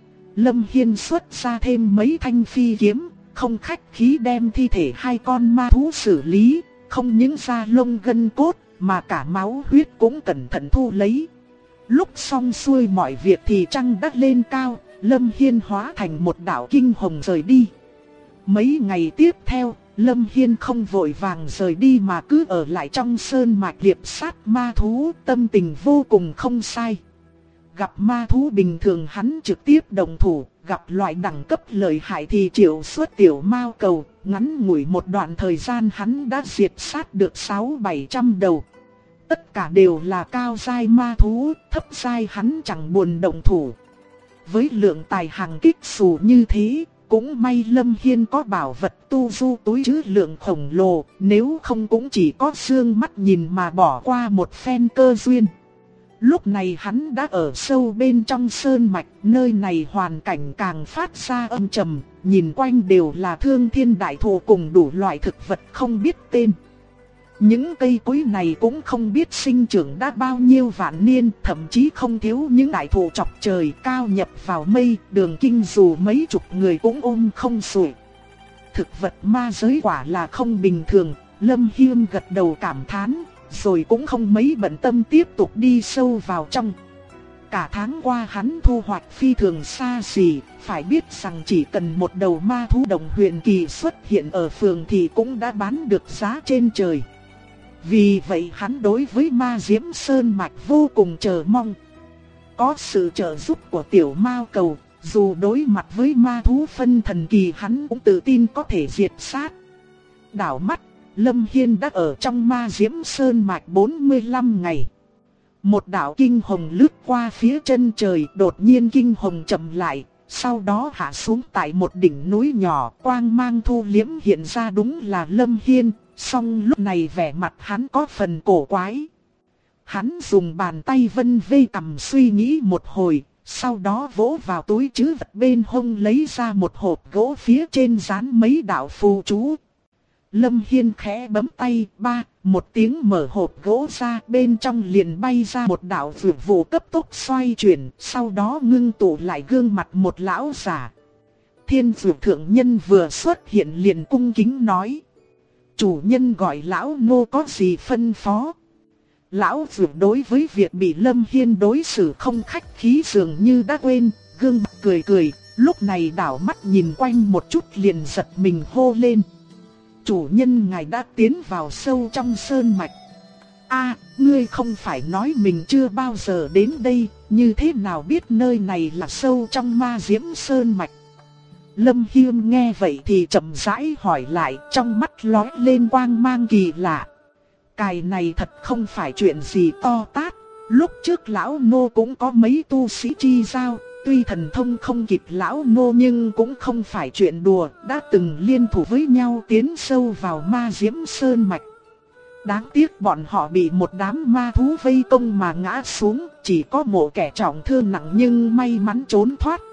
Lâm Hiên xuất ra thêm mấy thanh phi kiếm, không khách khí đem thi thể hai con ma thú xử lý, không những da lông gân cốt, mà cả máu huyết cũng cẩn thận thu lấy. Lúc xong xuôi mọi việc thì trăng đã lên cao, Lâm Hiên hóa thành một đạo kinh hồng rời đi. Mấy ngày tiếp theo, Lâm Hiên không vội vàng rời đi mà cứ ở lại trong sơn mạch liệp sát ma thú, tâm tình vô cùng không sai. Gặp ma thú bình thường hắn trực tiếp động thủ, gặp loại đẳng cấp lợi hại thì triệu xuất tiểu mao cầu, ngắn ngủi một đoạn thời gian hắn đã diệt sát được 600-700 đầu. Tất cả đều là cao giai ma thú, thấp giai hắn chẳng buồn động thủ. Với lượng tài hàng kích xù như thế, cũng may Lâm Hiên có bảo vật tu du túi trữ lượng khổng lồ, nếu không cũng chỉ có xương mắt nhìn mà bỏ qua một phen cơ duyên. Lúc này hắn đã ở sâu bên trong sơn mạch, nơi này hoàn cảnh càng phát ra âm trầm, nhìn quanh đều là thương thiên đại thụ cùng đủ loại thực vật không biết tên. Những cây cối này cũng không biết sinh trưởng đã bao nhiêu vạn niên, thậm chí không thiếu những đại thụ chọc trời cao nhập vào mây, đường kinh dù mấy chục người cũng ôm không xuể. Thực vật ma giới quả là không bình thường, Lâm Hiên gật đầu cảm thán, rồi cũng không mấy bận tâm tiếp tục đi sâu vào trong. Cả tháng qua hắn thu hoạch phi thường xa xỉ, phải biết rằng chỉ cần một đầu ma thú đồng huyền kỳ xuất hiện ở phường thì cũng đã bán được giá trên trời. Vì vậy hắn đối với ma diễm sơn mạch vô cùng chờ mong. Có sự trợ giúp của tiểu mao cầu, dù đối mặt với ma thú phân thần kỳ hắn cũng tự tin có thể diệt sát. Đảo mắt, Lâm Hiên đã ở trong ma diễm sơn mạch 45 ngày. Một đạo kinh hồng lướt qua phía chân trời, đột nhiên kinh hồng chậm lại, sau đó hạ xuống tại một đỉnh núi nhỏ, quang mang thu liễm hiện ra đúng là Lâm Hiên. Song lúc này vẻ mặt hắn có phần cổ quái. Hắn dùng bàn tay vân vê cằm suy nghĩ một hồi, sau đó vỗ vào túi trữ vật bên hông lấy ra một hộp gỗ phía trên dán mấy đạo phù chú. Lâm Hiên khẽ bấm tay, một tiếng mở hộp gỗ ra, bên trong liền bay ra một đạo dược vụ cấp tốc xoay chuyển, sau đó ngưng tụ lại gương mặt một lão giả. Thiên dược thượng nhân vừa xuất hiện liền cung kính nói. Chủ nhân gọi lão Ngô có gì phân phó? Lão dược đối với việc bị Lâm Hiên đối xử không khách khí dường như đã quên, gương mặt cười cười, lúc này đảo mắt nhìn quanh một chút liền giật mình hô lên. Chủ nhân ngài đã tiến vào sâu trong sơn mạch. Ngươi không phải nói mình chưa bao giờ đến đây, như thế nào biết nơi này là sâu trong ma diễm sơn mạch? Lâm Hiên nghe vậy thì chậm rãi hỏi lại, trong mắt lóe lên quang mang kỳ lạ. Cài này thật không phải chuyện gì to tát, Lúc trước lão nô cũng có mấy tu sĩ chi giao, tuy thần thông không kịp lão nô nhưng cũng không phải chuyện đùa, đã từng liên thủ với nhau tiến sâu vào ma diễm sơn mạch. Đáng tiếc bọn họ bị một đám ma thú vây công mà ngã xuống, chỉ có một kẻ trọng thương nặng nhưng may mắn trốn thoát.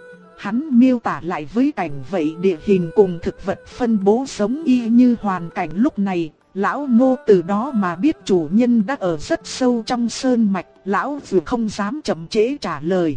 Hắn miêu tả lại với cảnh vậy địa hình cùng thực vật phân bố giống y như hoàn cảnh lúc này. Lão nô từ đó mà biết chủ nhân đã ở rất sâu trong sơn mạch, lão dù không dám chậm trễ trả lời.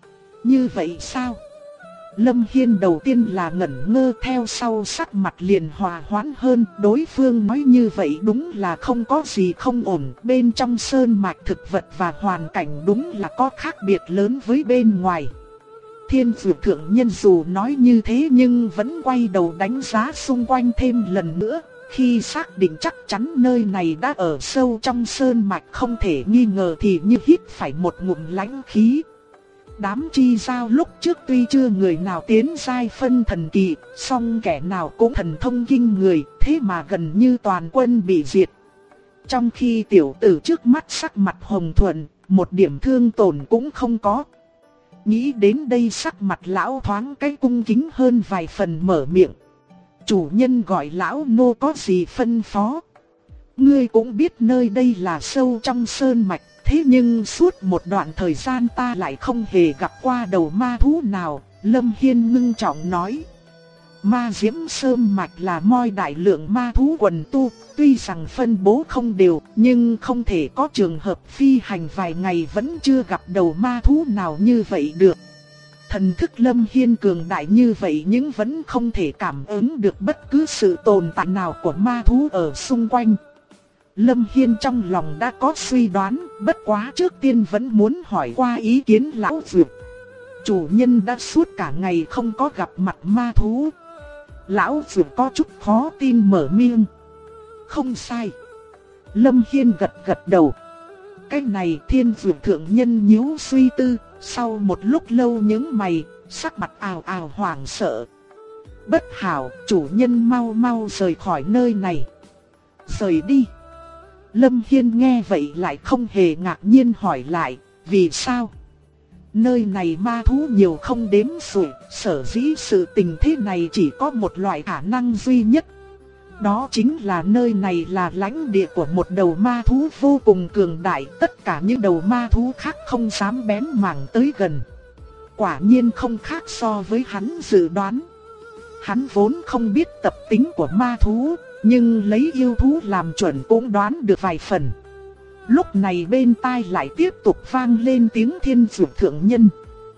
Như vậy sao? Lâm Hiên đầu tiên là ngẩn ngơ, theo sau sắc mặt liền hòa hoãn hơn, đối phương nói như vậy đúng là không có gì không ổn, bên trong sơn mạch thực vật và hoàn cảnh đúng là có khác biệt lớn với bên ngoài. Thiên Dược Thượng Nhân dù nói như thế nhưng vẫn quay đầu đánh giá xung quanh thêm lần nữa. Khi xác định chắc chắn nơi này đã ở sâu trong sơn mạch không thể nghi ngờ thì như hít phải một ngụm lãnh khí. Đám chi giao lúc trước tuy chưa người nào tiến giai phân thần kỳ, song kẻ nào cũng thần thông kinh người, thế mà gần như toàn quân bị diệt. Trong khi tiểu tử trước mắt sắc mặt hồng thuận, một điểm thương tổn cũng không có. Nghĩ đến đây sắc mặt lão thoáng cái cung kính hơn vài phần, mở miệng. Chủ nhân gọi lão nô có gì phân phó? Ngươi cũng biết nơi đây là sâu trong sơn mạch, thế nhưng suốt một đoạn thời gian ta lại không hề gặp qua đầu ma thú nào. Lâm Hiên ngưng trọng nói. Ma diễm sơn mạch là moi đại lượng ma thú quần tu, tuy rằng phân bố không đều, nhưng không thể có trường hợp phi hành vài ngày vẫn chưa gặp đầu ma thú nào như vậy được. Thần thức Lâm Hiên cường đại như vậy nhưng vẫn không thể cảm ứng được bất cứ sự tồn tại nào của ma thú ở xung quanh. Lâm Hiên trong lòng đã có suy đoán, bất quá trước tiên vẫn muốn hỏi qua ý kiến lão dược. Chủ nhân đã suốt cả ngày không có gặp mặt ma thú. Lão dược có chút khó tin mở miệng. Không sai. Lâm Hiên gật gật đầu. Cái này Thiên Dược Thượng Nhân nhíu suy tư, sau một lúc lâu nhướng mày, sắc mặt ào ào hoảng sợ. Bất hảo, chủ nhân mau mau rời khỏi nơi này. Rời đi. Lâm Hiên nghe vậy lại không hề ngạc nhiên hỏi lại, vì sao? Nơi này ma thú nhiều không đếm xuể, sở dĩ sự tình thế này chỉ có một loại khả năng duy nhất. Đó chính là nơi này là lãnh địa của một đầu ma thú vô cùng cường đại, tất cả những đầu ma thú khác không dám bén mảng tới gần. Quả nhiên không khác so với hắn dự đoán. Hắn vốn không biết tập tính của ma thú, nhưng lấy yêu thú làm chuẩn cũng đoán được vài phần. Lúc này bên tai lại tiếp tục vang lên tiếng Thiên Dược Thượng Nhân.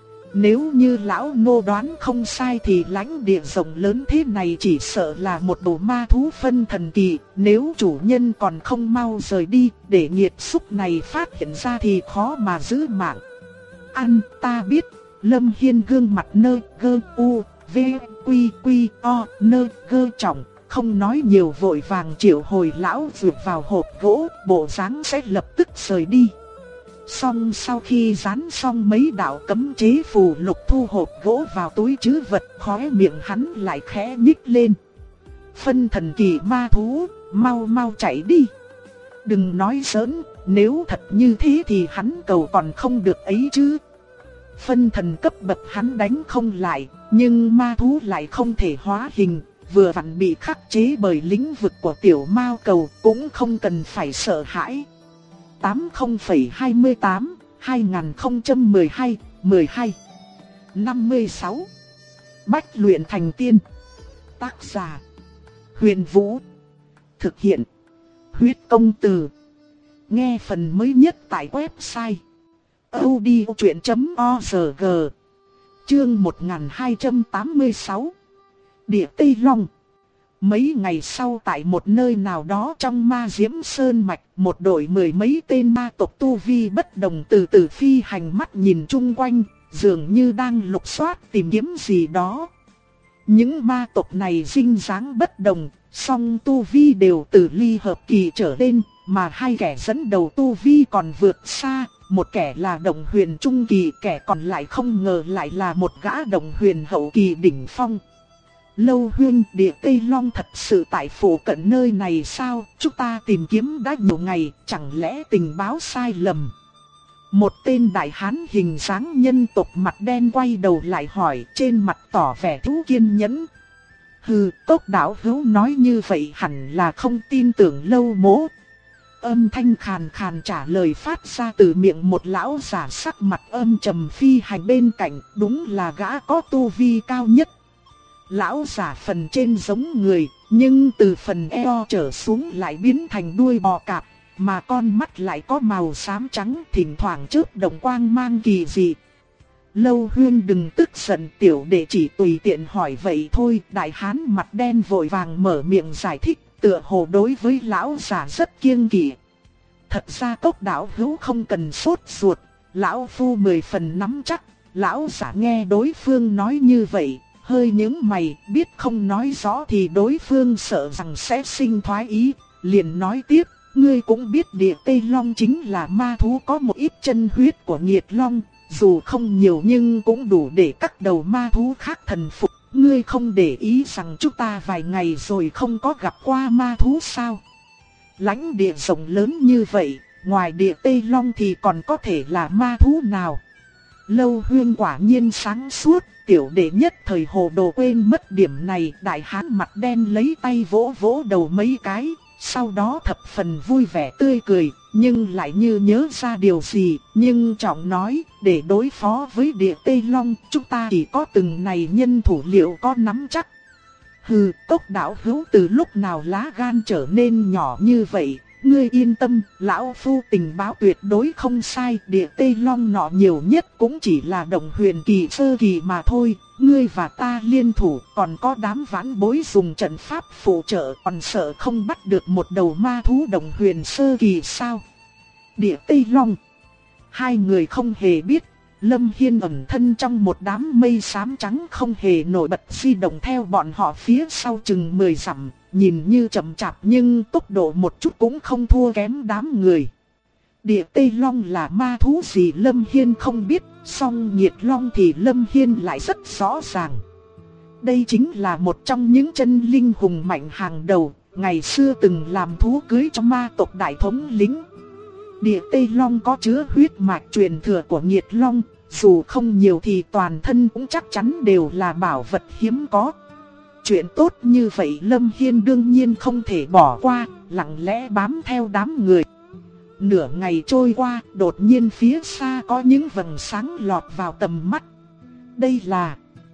Nếu như lão nô đoán không sai thì lãnh địa rộng lớn thế này chỉ sợ là một bộ ma thú phân thần kỳ. Nếu chủ nhân còn không mau rời đi, để nghiệt xúc này phát hiện ra thì khó mà giữ mạng. Ăn, ta biết. Lâm Hiên gương mặt nơ gơ u v quy quy o nơ gơ trọng, không nói nhiều, vội vàng triệu hồi lão dược vào hộp gỗ, bộ dáng sẽ lập tức rời đi. Xong sau khi dán xong mấy đạo cấm chế phù lục, thu hộp gỗ vào túi trữ vật, khóe miệng hắn lại khẽ nhích lên. Phân thần kỳ ma thú, mau mau chạy đi. Đừng nói giỡn, nếu thật như thế thì hắn cầu còn không được ấy chứ. Phân thần cấp bậc hắn đánh không lại, nhưng ma thú lại không thể hóa hình, vừa vặn bị khắc chế bởi lĩnh vực của tiểu mao cầu, cũng không cần phải sợ hãi. 80,28, 2012, 12, 56. Bách luyện thành tiên. Tác giả: Huyền Vũ. Thực hiện: Huyết Công Từ. Nghe phần mới nhất tại website audiochuyện.org. Chương 1286. Địa Tây Long. Mấy ngày sau, tại một nơi nào đó trong ma diễm sơn mạch, một đội mười mấy tên ma tộc tu vi bất đồng từ từ phi hành, mắt nhìn chung quanh, dường như đang lục soát tìm kiếm gì đó. Những ma tộc này dinh dáng bất đồng, song tu vi đều từ ly hợp kỳ trở lên, mà hai kẻ dẫn đầu tu vi còn vượt xa. Một kẻ là đồng huyền trung kỳ, kẻ còn lại không ngờ lại là một gã đồng huyền hậu kỳ đỉnh phong. Lâu Huyên, Địa Tây Long thật sự tại phủ cận nơi này sao? Chúng ta tìm kiếm đã nhiều ngày, chẳng lẽ tình báo sai lầm? Một tên đại hán hình dáng nhân tộc mặt đen quay đầu lại hỏi, trên mặt tỏ vẻ thiếu kiên nhẫn. Hừ, Cốc đạo hữu nói như vậy hẳn là không tin tưởng Lâu Mỗ. Âm thanh khàn khàn trả lời phát ra từ miệng một lão giả sắc mặt âm trầm phi hành bên cạnh, đúng là gã có tu vi cao nhất. Lão giả phần trên giống người, nhưng từ phần eo trở xuống lại biến thành đuôi bò cạp, mà con mắt lại có màu xám trắng, thỉnh thoảng chớp động quang mang kỳ dị. Lâu Huyên đừng tức giận, tiểu đệ chỉ tùy tiện hỏi vậy thôi. Đại hán mặt đen vội vàng mở miệng giải thích, tựa hồ đối với lão giả rất kiêng kỵ. Thật ra Cốc đạo hữu không cần sốt ruột, lão phu 10 phần nắm chắc. Lão giả nghe đối phương nói như vậy, hơi nhướng mày, biết không nói rõ thì đối phương sợ rằng sẽ sinh thoái ý, liền nói tiếp. Ngươi cũng biết địa Tây Long chính là ma thú có một ít chân huyết của Nghiệt Long, dù không nhiều nhưng cũng đủ để các đầu ma thú khác thần phục. Ngươi không để ý rằng chúng ta vài ngày rồi không có gặp qua ma thú sao? Lãnh địa rộng lớn như vậy, ngoài địa Tây Long thì còn có thể là ma thú nào? Lâu Huyên quả nhiên sáng suốt, tiểu đệ nhất thời hồ đồ quên mất điểm này. Đại hán mặt đen lấy tay vỗ vỗ đầu mấy cái, sau đó thập phần vui vẻ tươi cười, nhưng lại như nhớ ra điều gì, nhưng trọng nói, để đối phó với địa Tây Long, chúng ta chỉ có từng này nhân thủ liệu có nắm chắc. Hừ, Cốc đạo hữu từ lúc nào lá gan trở nên nhỏ như vậy, ngươi yên tâm, lão phu tình báo tuyệt đối không sai, địa Tây Long nọ nhiều nhất cũng chỉ là động huyền kỳ sơ kỳ mà thôi, ngươi và ta liên thủ, còn có đám vãn bối dùng trận pháp phụ trợ, còn sợ không bắt được một đầu ma thú động huyền sơ kỳ sao? Địa Tây Long. Hai người không hề biết, Lâm Hiên ẩn thân trong một đám mây xám trắng không hề nổi bật di động theo bọn họ phía sau chừng 10 dặm, nhìn như chậm chạp nhưng tốc độ một chút cũng không thua kém đám người. Địa Tây Long là ma thú gì Lâm Hiên không biết, song Nghiệt Long thì Lâm Hiên lại rất rõ ràng. Đây chính là một trong những chân linh hùng mạnh hàng đầu, ngày xưa từng làm thú cưới cho ma tộc đại thống lĩnh. Địa Tây Long có chứa huyết mạch truyền thừa của Nghiệt Long, dù không nhiều thì toàn thân cũng chắc chắn đều là bảo vật hiếm có. Chuyện tốt như vậy Lâm Hiên đương nhiên không thể bỏ qua, lặng lẽ bám theo đám người. Nửa ngày trôi qua, đột nhiên phía xa có những vầng sáng lọt vào tầm mắt. Đây là...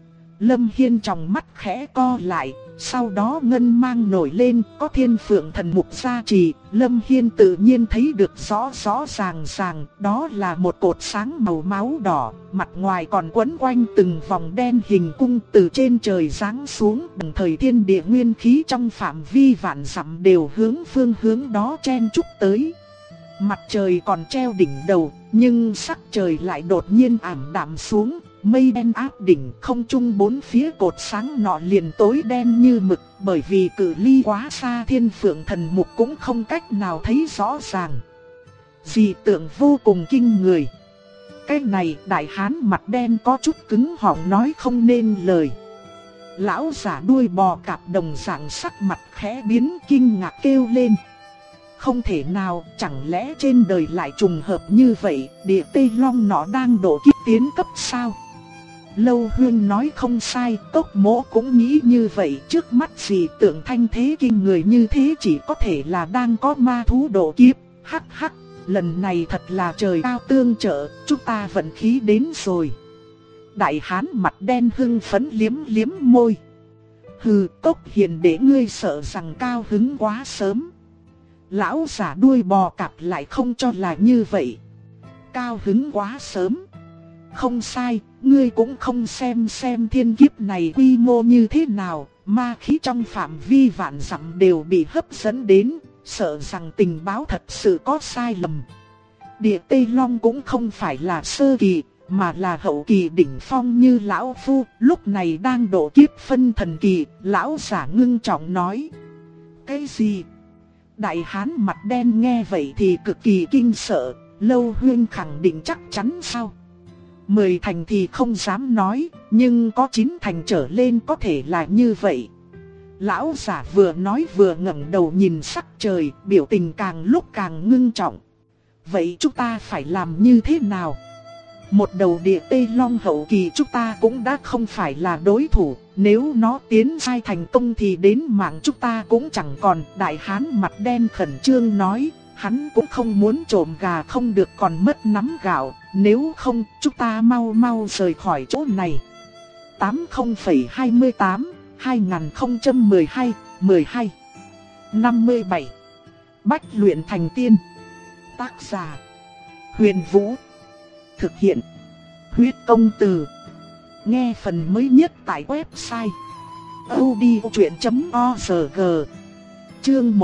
Lâm Hiên trong mắt khẽ co lại, sau đó ngân mang nổi lên, có thiên phượng thần mục gia trì. Lâm Hiên tự nhiên thấy được rõ ràng, đó là một cột sáng màu máu đỏ, mặt ngoài còn quấn quanh từng vòng đen hình cung từ trên trời giáng xuống. Đồng thời thiên địa nguyên khí trong phạm vi vạn dặm đều hướng phương hướng đó chen chúc tới. Mặt trời còn treo đỉnh đầu, nhưng sắc trời lại đột nhiên ảm đạm xuống. Mây đen áp đỉnh, không trung bốn phía cột sáng nọ liền tối đen như mực, bởi vì cự ly quá xa thiên phượng thần mục cũng không cách nào thấy rõ ràng. Dị tượng vô cùng kinh người. Cái này đại hán mặt đen có chút cứng họng nói không nên lời. Lão giả đuôi bò cạp đồng dạng sắc mặt khẽ biến kinh ngạc kêu lên. Không thể nào, chẳng lẽ trên đời lại trùng hợp như vậy, địa Tây Long nọ đang độ kiếp tiến cấp sao? Lâu Huyên nói không sai, Cốc Mỗ cũng nghĩ như vậy, trước mắt dị tượng thanh thế kinh người như thế chỉ có thể là đang có ma thú độ kiếp. Hắc hắc, lần này thật là trời cao tương trợ, chúng ta vận khí đến rồi. Đại hán mặt đen hưng phấn liếm liếm môi. Hừ, Cốc hiền để ngươi sợ rằng cao hứng quá sớm. Lão giả đuôi bò cạp lại không cho là như vậy. Cao hứng quá sớm. Không sai, ngươi cũng không xem thiên kiếp này quy mô như thế nào, ma khí trong phạm vi vạn dặm đều bị hấp dẫn đến, sợ rằng tình báo thật sự có sai lầm. Địa Tây Long cũng không phải là sơ kỳ, mà là hậu kỳ đỉnh phong như lão phu, lúc này đang độ kiếp phân thần kỳ. Lão giả ngưng trọng nói. Cái gì? Đại hán mặt đen nghe vậy thì cực kỳ kinh sợ. Lâu Huyên khẳng định chắc chắn sao? 10 thành thì không dám nói, nhưng có 9 thành trở lên có thể là như vậy. Lão giả vừa nói vừa ngẩng đầu nhìn sắc trời, biểu tình càng lúc càng ngưng trọng. vậy chúng ta phải làm như thế nào? Một đầu địa tê long hậu kỳ chúng ta cũng đã không phải là đối thủ, nếu nó tiến sai thành công thì đến mạng chúng ta cũng chẳng còn. Đại hán mặt đen khẩn trương nói, hắn cũng không muốn trộm gà không được còn mất nắm gạo, nếu không chúng ta mau mau rời khỏi chỗ này. 80,28 2012 12 57 Bách luyện thành tiên. Tác giả Huyền Vũ. Thực hiện Huyết Công Từ. Nghe phần mới nhất tại website audiochuyện.org. Chương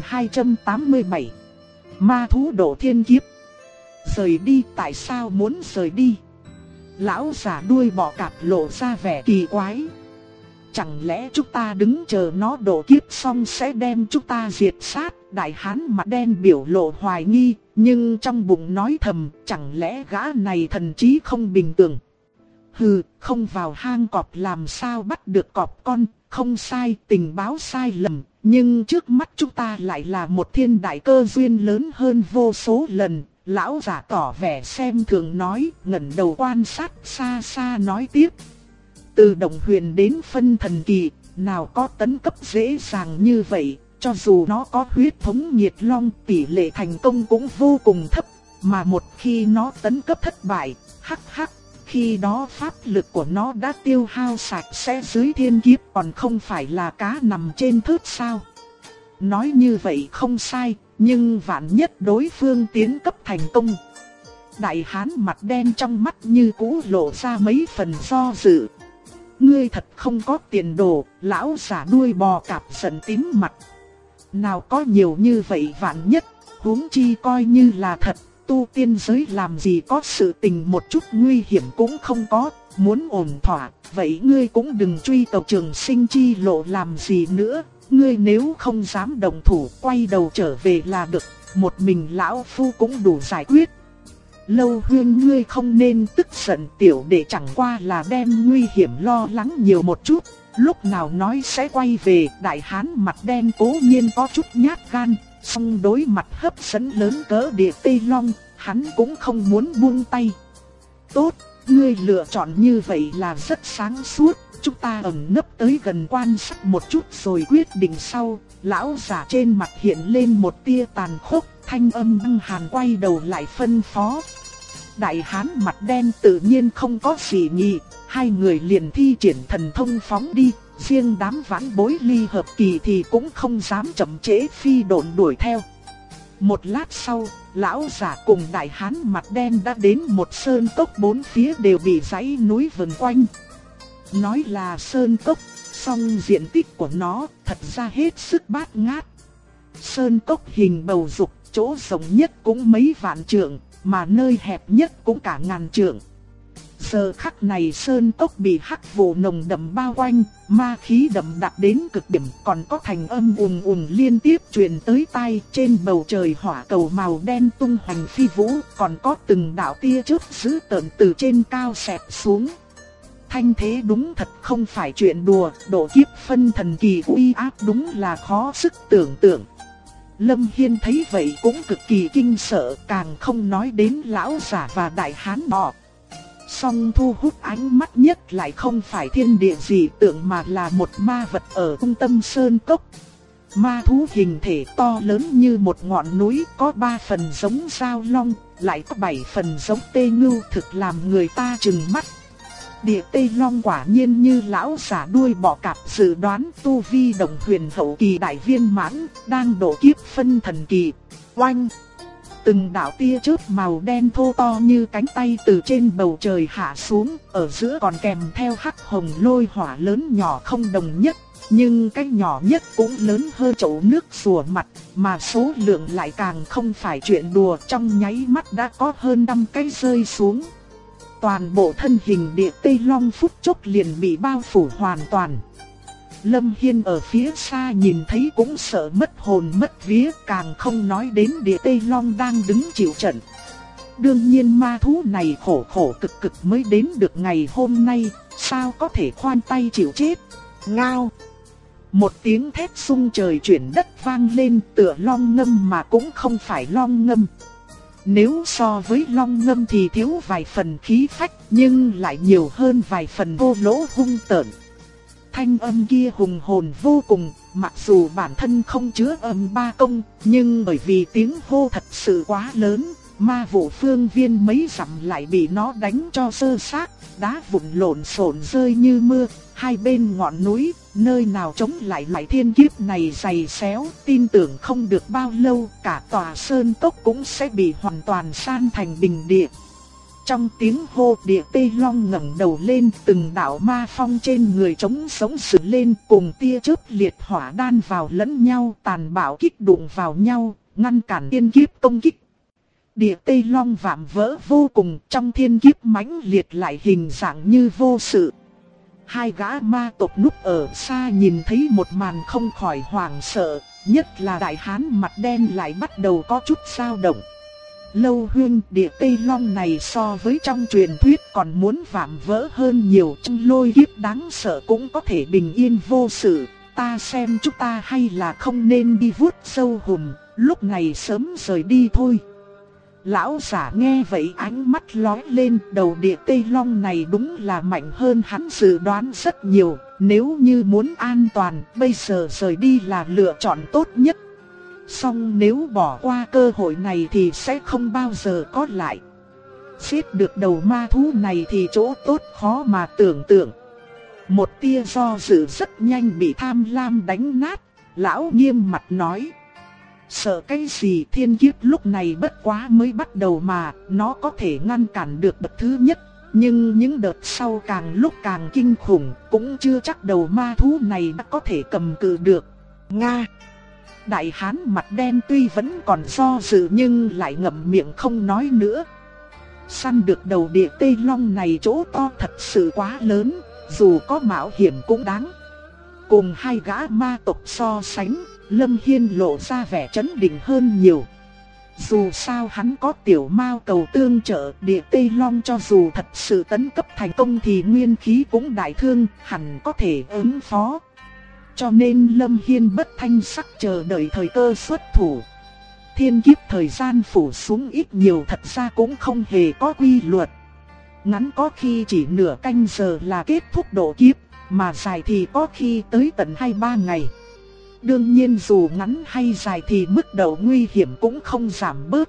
1287 Ma thú độ thiên kiếp. Rời đi, tại sao muốn rời đi? Lão giả đuôi bọ cạp lộ ra vẻ kỳ quái. Chẳng lẽ chúng ta đứng chờ nó độ kiếp xong sẽ đem chúng ta diệt sát? Đại hán mặt đen biểu lộ hoài nghi, nhưng trong bụng nói thầm, chẳng lẽ gã này thần trí không bình thường? Hừ, không vào hang cọp làm sao bắt được cọp con, không sai, tình báo sai lầm, nhưng trước mắt chúng ta lại là một thiên đại cơ duyên lớn hơn vô số lần. Lão giả tỏ vẻ xem thường nói, ngẩng đầu quan sát xa xa nói tiếp. Từ đồng huyền đến phân thần kỳ, nào có tấn cấp dễ dàng như vậy, cho dù nó có huyết thống nhiệt long, tỷ lệ thành công cũng vô cùng thấp, mà một khi nó tấn cấp thất bại, khi đó pháp lực của nó đã tiêu hao sạch sẽ dưới thiên kiếp, còn không phải là cá nằm trên thớt sao? Nói như vậy không sai, nhưng vạn nhất đối phương tiến cấp thành công. Đại hán mặt đen trong mắt như cũ lộ ra mấy phần do dự. Ngươi thật không có tiền đồ, lão giả đuôi bò cạp giận tím mặt. Nào có nhiều như vậy vạn nhất, huống chi coi như là thật, tu tiên giới làm gì có sự tình một chút nguy hiểm cũng không có, muốn ổn thỏa, vậy ngươi cũng đừng truy tàu trường sinh chi lộ làm gì nữa, ngươi nếu không dám động thủ quay đầu trở về là được, một mình lão phu cũng đủ giải quyết. Lâu Huyên, ngươi không nên tức giận, tiểu đệ chẳng qua là đem nguy hiểm lo lắng nhiều một chút, lúc nào nói sẽ quay về. Đại hán mặt đen cố nhiên có chút nhát gan, song đối mặt hấp dẫn lớn cỡ địa tê long, hắn cũng không muốn buông tay. Tốt, ngươi lựa chọn như vậy là rất sáng suốt, chúng ta ẩn nấp tới gần quan sát một chút rồi quyết định sau. Lão giả trên mặt hiện lên một tia tàn khốc, thanh âm băng hàn quay đầu lại phân phó. Đại hán mặt đen tự nhiên không có gì nhị, hai người liền thi triển thần thông phóng đi, riêng đám vãn bối ly hợp kỳ thì cũng không dám chậm trễ phi độn đuổi theo. Một lát sau, lão giả cùng đại hán mặt đen đã đến một sơn cốc, bốn phía đều bị dãy núi vần quanh. Nói là sơn cốc, song diện tích của nó thật ra hết sức bát ngát. Sơn cốc hình bầu dục, chỗ rộng nhất cũng mấy vạn trượng, mà nơi hẹp nhất cũng cả ngàn trượng. Giờ khắc này sơn cốc bị hắc vụ nồng đậm bao quanh, ma khí đậm đặc đến cực điểm, còn có thành âm ùng ùng liên tiếp truyền tới tai. Trên bầu trời hỏa cầu màu đen tung hoành phi vũ, còn có từng đạo tia chớp dữ tợn từ trên cao xẹt xuống. Thanh thế đúng thật không phải chuyện đùa, độ kiếp phân thần kỳ uy áp đúng là khó sức tưởng tượng. Lâm Hiên thấy vậy cũng cực kỳ kinh sợ, càng không nói đến lão giả và đại hán nọ. Song thu hút ánh mắt nhất lại không phải thiên địa dị tượng mà là một ma vật ở trung tâm sơn cốc. Ma thú hình thể to lớn như một ngọn núi, có 3 phần giống dao long, lại có 7 phần giống tê ngưu, thực làm người ta trừng mắt. Địa tê long quả nhiên như lão giả đuôi bọ cạp dự đoán, tu vi đồng huyền hậu kỳ đại viên mãn, đang độ kiếp phân thần kỳ. Oanh! Từng đạo tia chớp màu đen thô to như cánh tay từ trên bầu trời hạ xuống, ở giữa còn kèm theo hắc hồng lôi hỏa lớn nhỏ không đồng nhất, nhưng cái nhỏ nhất cũng lớn hơn chậu nước sủa mặt, mà số lượng lại càng không phải chuyện đùa, trong nháy mắt đã có hơn 5 cái rơi xuống. Toàn bộ thân hình địa tê long phút chốc liền bị bao phủ hoàn toàn. Lâm Hiên ở phía xa nhìn thấy cũng sợ mất hồn mất vía, càng không nói đến địa tê long đang đứng chịu trận. Đương nhiên ma thú này khổ khổ cực cực mới đến được ngày hôm nay, sao có thể khoan tay chịu chết. Ngao! Một tiếng thét rung trời chuyển đất vang lên, tựa long ngâm mà cũng không phải long ngâm. Nếu so với Long Ngâm thì thiếu vài phần khí phách, nhưng lại nhiều hơn vài phần thô lỗ hung tợn. Thanh âm kia hùng hồn vô cùng, mặc dù bản thân không chứa âm ba công, nhưng bởi vì tiếng hô thật sự quá lớn, ma vụ phương viên mấy dặm lại bị nó đánh cho sơ xác, đá vụn lộn xộn rơi như mưa. Hai bên ngọn núi, nơi nào chống lại loại thiên kiếp này dày xéo, tin tưởng không được bao lâu cả tòa sơn cốc cũng sẽ bị hoàn toàn san thành bình địa. Trong tiếng hô, Địa Tê Long ngẩng đầu lên, từng đạo ma phong trên người trống sống dựng lên, cùng tia chớp liệt hỏa đan vào lẫn nhau, tàn bạo kích đụng vào nhau, ngăn cản thiên kiếp công kích. Địa Tê Long vạm vỡ vô cùng, trong thiên kiếp mãnh liệt lại hình dạng như vô sự. Hai gã ma tộc núp ở xa nhìn thấy một màn không khỏi hoảng sợ, nhất là đại hán mặt đen lại bắt đầu có chút dao động. Lâu Huynh, Địa Tê Long này so với trong truyền thuyết còn muốn vạm vỡ hơn nhiều, trong lôi kiếp đáng sợ cũng có thể bình yên vô sự. Ta xem chúng ta hay là không nên đi vuốt sâu hùm, lúc này sớm rời đi thôi. Lão giả nghe vậy ánh mắt lóe lên, đầu Địa Tê Long này đúng là mạnh hơn hắn dự đoán rất nhiều. Nếu như muốn an toàn, bây giờ rời đi là lựa chọn tốt nhất. Song nếu bỏ qua cơ hội này thì sẽ không bao giờ có lại. Giết được đầu ma thú này thì chỗ tốt khó mà tưởng tượng. Một tia do dự rất nhanh bị tham lam đánh nát. Lão nghiêm mặt nói: sợ cái gì, thiên kiếp lúc này bất quá mới bắt đầu mà, nó có thể ngăn cản được đợt thứ nhất. Nhưng những đợt sau càng lúc càng kinh khủng, cũng chưa chắc đầu ma thú này đã có thể cầm cự được. Nga! Đại hán mặt đen tuy vẫn còn do dự nhưng lại ngậm miệng không nói nữa. Săn được đầu Địa Tê Long này chỗ to thật sự quá lớn, dù có mạo hiểm cũng đáng. Cùng hai gã ma tộc so sánh, Lâm Hiên lộ ra vẻ trấn định hơn nhiều. Dù sao hắn có tiểu mao cầu tương trợ, Địa Tê Long cho dù thật sự tấn cấp thành công thì nguyên khí cũng đại thương, hẳn có thể ứng phó. Cho nên Lâm Hiên bất thanh sắc chờ đợi thời cơ xuất thủ. Thiên kiếp thời gian phủ xuống ít nhiều thật ra cũng không hề có quy luật. Ngắn có khi chỉ nửa canh giờ là kết thúc độ kiếp, mà dài thì có khi tới tận 2-3 ngày. Đương nhiên dù ngắn hay dài thì mức độ nguy hiểm cũng không giảm bớt.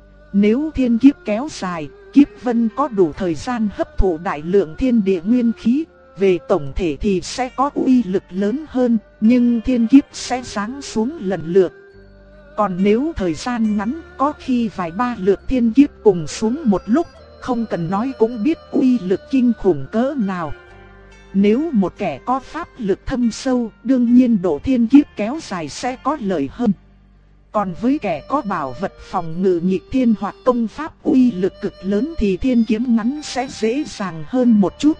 Nếu thiên kiếp kéo dài, kiếp vân có đủ thời gian hấp thụ đại lượng thiên địa nguyên khí. Về tổng thể thì sẽ có uy lực lớn hơn, nhưng thiên kiếp sẽ giáng xuống lần lượt. Còn nếu thời gian ngắn, có khi vài ba lượt thiên kiếp cùng xuống một lúc, không cần nói cũng biết uy lực kinh khủng cỡ nào. Nếu một kẻ có pháp lực thâm sâu, đương nhiên độ thiên kiếp kéo dài sẽ có lợi hơn. Còn với kẻ có bảo vật phòng ngự nhị thiên hoặc công pháp uy lực cực lớn thì thiên kiếm ngắn sẽ dễ dàng hơn một chút.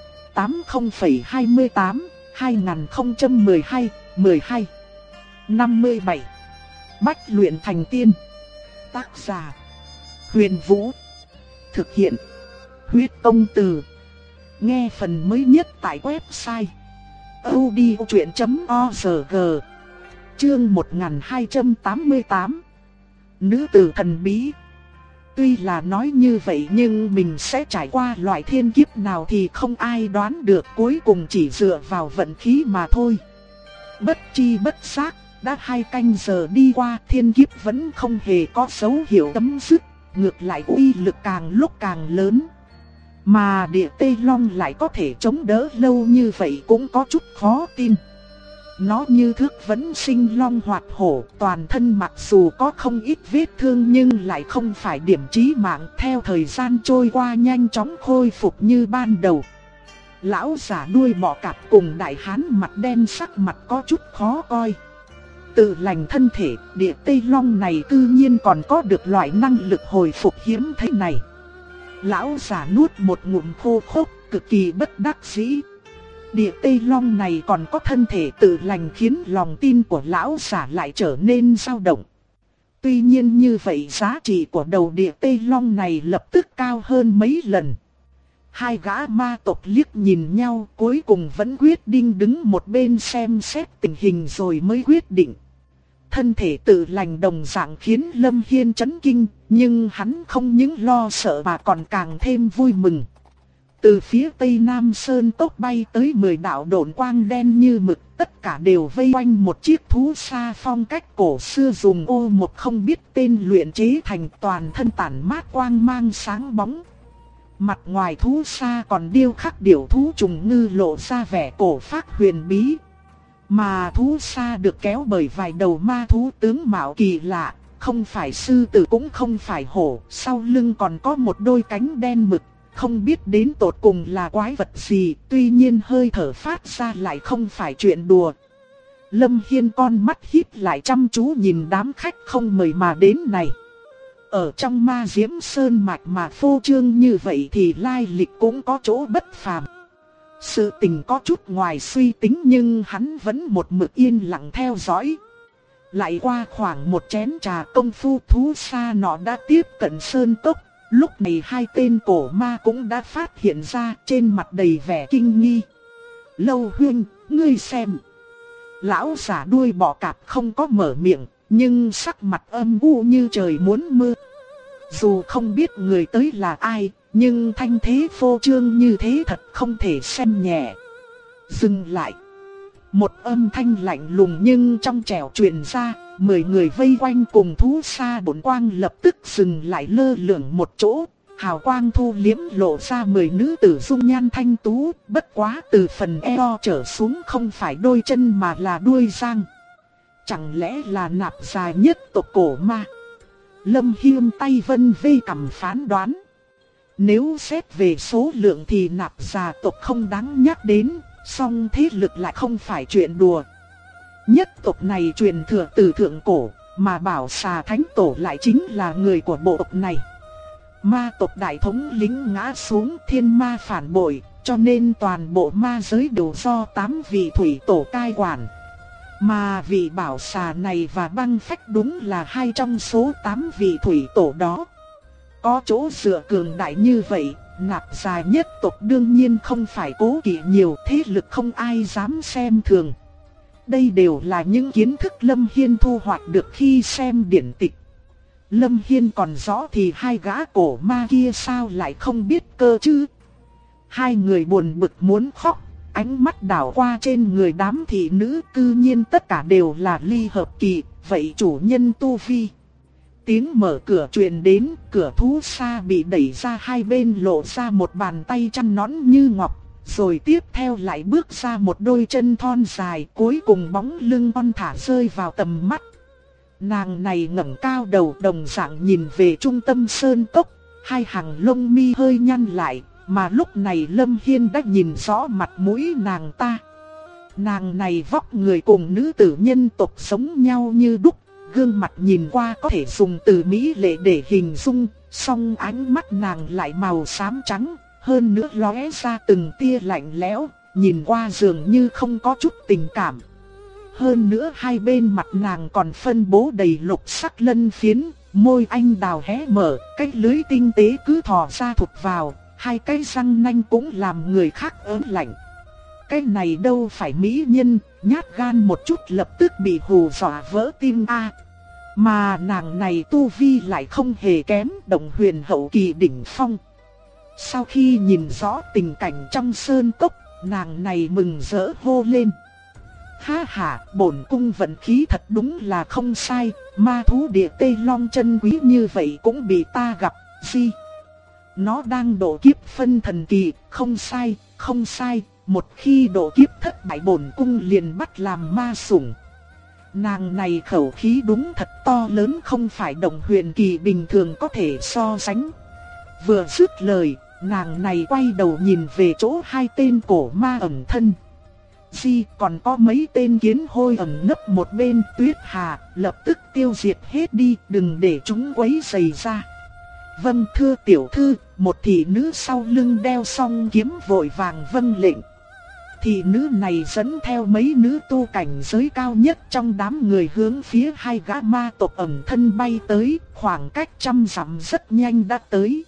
80,28, 2012, 12, 57. Bách luyện thành tiên. Tác giả: Huyền Vũ. Thực hiện: Huyết Công Từ. Nghe phần mới nhất tại website audiochuyện.org. Chương 1288. Nữ tử thần bí. Tuy là nói như vậy nhưng mình sẽ trải qua loại thiên kiếp nào thì không ai đoán được, cuối cùng chỉ dựa vào vận khí mà thôi. Bất chi bất giác, đã 2 canh giờ đi qua, thiên kiếp vẫn không hề có dấu hiệu chấm dứt, ngược lại uy lực càng lúc càng lớn. Mà Địa Tê Long lại có thể chống đỡ lâu như vậy cũng có chút khó tin. Nó như thước vẫn sinh long hoạt hổ, toàn thân mặc dù có không ít vết thương nhưng lại không phải điểm chí mạng, theo thời gian trôi qua nhanh chóng khôi phục như ban đầu. Lão giả đuôi bọ cạp cùng đại hán mặt đen sắc mặt có chút khó coi. Tự lành thân thể, Địa Tê Long này cư nhiên còn có được loại năng lực hồi phục hiếm thế này. Lão giả nuốt một ngụm khô khốc, cực kỳ bất đắc dĩ. Địa Tê Long này còn có thân thể tự lành khiến lòng tin của lão giả lại trở nên dao động. Tuy nhiên như vậy giá trị của đầu Địa Tê Long này lập tức cao hơn mấy lần. Hai gã ma tộc liếc nhìn nhau, cuối cùng vẫn quyết định đứng một bên xem xét tình hình rồi mới quyết định. thân thể tự lành đồng dạng khiến Lâm Hiên chấn kinh, nhưng hắn không những lo sợ mà còn càng thêm vui mừng. Từ phía tây nam sơn tốc bay tới 10 đạo độn quang đen như mực, tất cả đều vây quanh một chiếc thú sa phong cách cổ xưa dùng ô một không biết tên luyện chế thành, toàn thân tản mát quang mang sáng bóng. Mặt ngoài thú sa còn điêu khắc điểu thú trùng ngư lộ ra vẻ cổ phác huyền bí. Mà thú sa được kéo bởi vài đầu ma thú tướng mạo kỳ lạ, không phải sư tử cũng không phải hổ, sau lưng còn có một đôi cánh đen mực. Không biết đến tột cùng là quái vật gì, tuy nhiên hơi thở phát ra lại không phải chuyện đùa. Lâm Hiên con mắt híp lại chăm chú nhìn đám khách không mời mà đến này. Ở trong Ma Diễm Sơn mạch mà phô trương như vậy thì lai lịch cũng có chỗ bất phàm. Sự tình có chút ngoài suy tính nhưng hắn vẫn một mực yên lặng theo dõi. Lại qua khoảng một chén trà công phu, thú sa nọ đã tiếp cận sơn cốc. Lúc này hai tên cổ ma cũng đã phát hiện ra, trên mặt đầy vẻ kinh nghi. Lâu huynh, ngươi xem. Lão giả đuôi bọ cạp không có mở miệng, nhưng sắc mặt âm u như trời muốn mưa. Dù không biết người tới là ai, nhưng thanh thế phô trương như thế thật không thể xem nhẹ. Dừng lại. Một âm thanh lạnh lùng nhưng trong trẻo truyền ra, 10 người vây quanh cùng thú sa bổn quang lập tức dừng lại lơ lửng một chỗ. Hào quang thu liếm lộ ra 10 nữ tử dung nhan thanh tú, bất quá từ phần eo trở xuống không phải đôi chân mà là đuôi giang. Chẳng lẽ là nạp dài nhất tộc cổ ma? Lâm Hiên tay vân vê cầm phán đoán. Nếu xét về số lượng thì nạp gia tộc không đáng nhắc đến, song thế lực lại không phải chuyện đùa. Nhất tộc này truyền thừa từ thượng cổ, mà Bảo Xà Thánh Tổ lại chính là người của bộ tộc này. Ma tộc đại thống lĩnh ngã xuống, thiên ma phản bội, cho nên toàn bộ ma giới đều do 8 vị thủy tổ cai quản. Mà vị Bảo Xà này và Băng Phách đúng là 2 trong số 8 vị thủy tổ đó. Có chỗ dựa cường đại như vậy, nạp gia nhất tộc đương nhiên không phải cố kỵ nhiều, thế lực không ai dám xem thường. Đây đều là những kiến thức Lâm Hiên thu hoạch được khi xem điển tịch. Lâm Hiên còn rõ thì hai gã cổ ma kia sao lại không biết cơ chứ. Hai người buồn bực muốn khóc, ánh mắt đảo qua trên người đám thị nữ, tự nhiên tất cả đều là ly hợp kỳ, vậy chủ nhân tu vi. Tiếng mở cửa truyền đến, cửa thú sa bị đẩy ra, hai bên lộ ra một bàn tay trắng nõn như ngọc. Rồi tiếp theo lại bước ra một đôi chân thon dài, cuối cùng bóng lưng thon thả rơi vào tầm mắt. Nàng này ngẩng cao đầu đồng dạng nhìn về trung tâm sơn cốc, hai hàng lông mi hơi nhăn lại, mà lúc này Lâm Hiên đã nhìn rõ mặt mũi nàng ta. Nàng này vóc người cùng nữ tử nhân tộc giống nhau như đúc, gương mặt nhìn qua có thể dùng từ mỹ lệ để hình dung, song ánh mắt nàng lại màu xám trắng. Hơn nữa lóe ra từng tia lạnh lẽo, nhìn qua dường như không có chút tình cảm. Hơn nữa hai bên mặt nàng còn phân bố đầy lục sắc lân phiến, môi anh đào hé mở, cái lưỡi tinh tế cứ thò ra thụt vào, hai cái răng nanh cũng làm người khác ớn lạnh. Cái này đâu phải mỹ nhân, nhát gan một chút lập tức bị hù dọa vỡ tim a. Mà nàng này tu vi lại không hề kém, Động Huyền hậu kỳ đỉnh phong. Sau khi nhìn rõ tình cảnh trong sơn cốc, nàng này mừng rỡ hô lên. Ha ha, bổn cung vận khí thật đúng là không sai, ma thú địa Tây Long chân quý như vậy cũng bị ta gặp, gì? Nó đang độ kiếp phân thần kỳ, không sai, không sai, một khi độ kiếp thất bại bổn cung liền bắt làm ma sủng. Nàng này khẩu khí đúng thật to lớn, không phải Động Huyền kỳ bình thường có thể so sánh. Vừa dứt lời, nàng này quay đầu nhìn về chỗ hai tên cổ ma ẩn thân. Di còn có mấy tên kiến hôi ẩn nấp một bên, Tuyết Hà lập tức tiêu diệt hết đi, đừng để chúng quấy rầy ra. Vâng thưa tiểu thư, một thị nữ sau lưng đeo song kiếm vội vàng vâng lệnh. Thị nữ này dẫn theo mấy nữ tu cảnh giới cao nhất trong đám người hướng phía hai gã ma tộc ẩn thân bay tới, khoảng cách 100 dặm rất nhanh đã tới.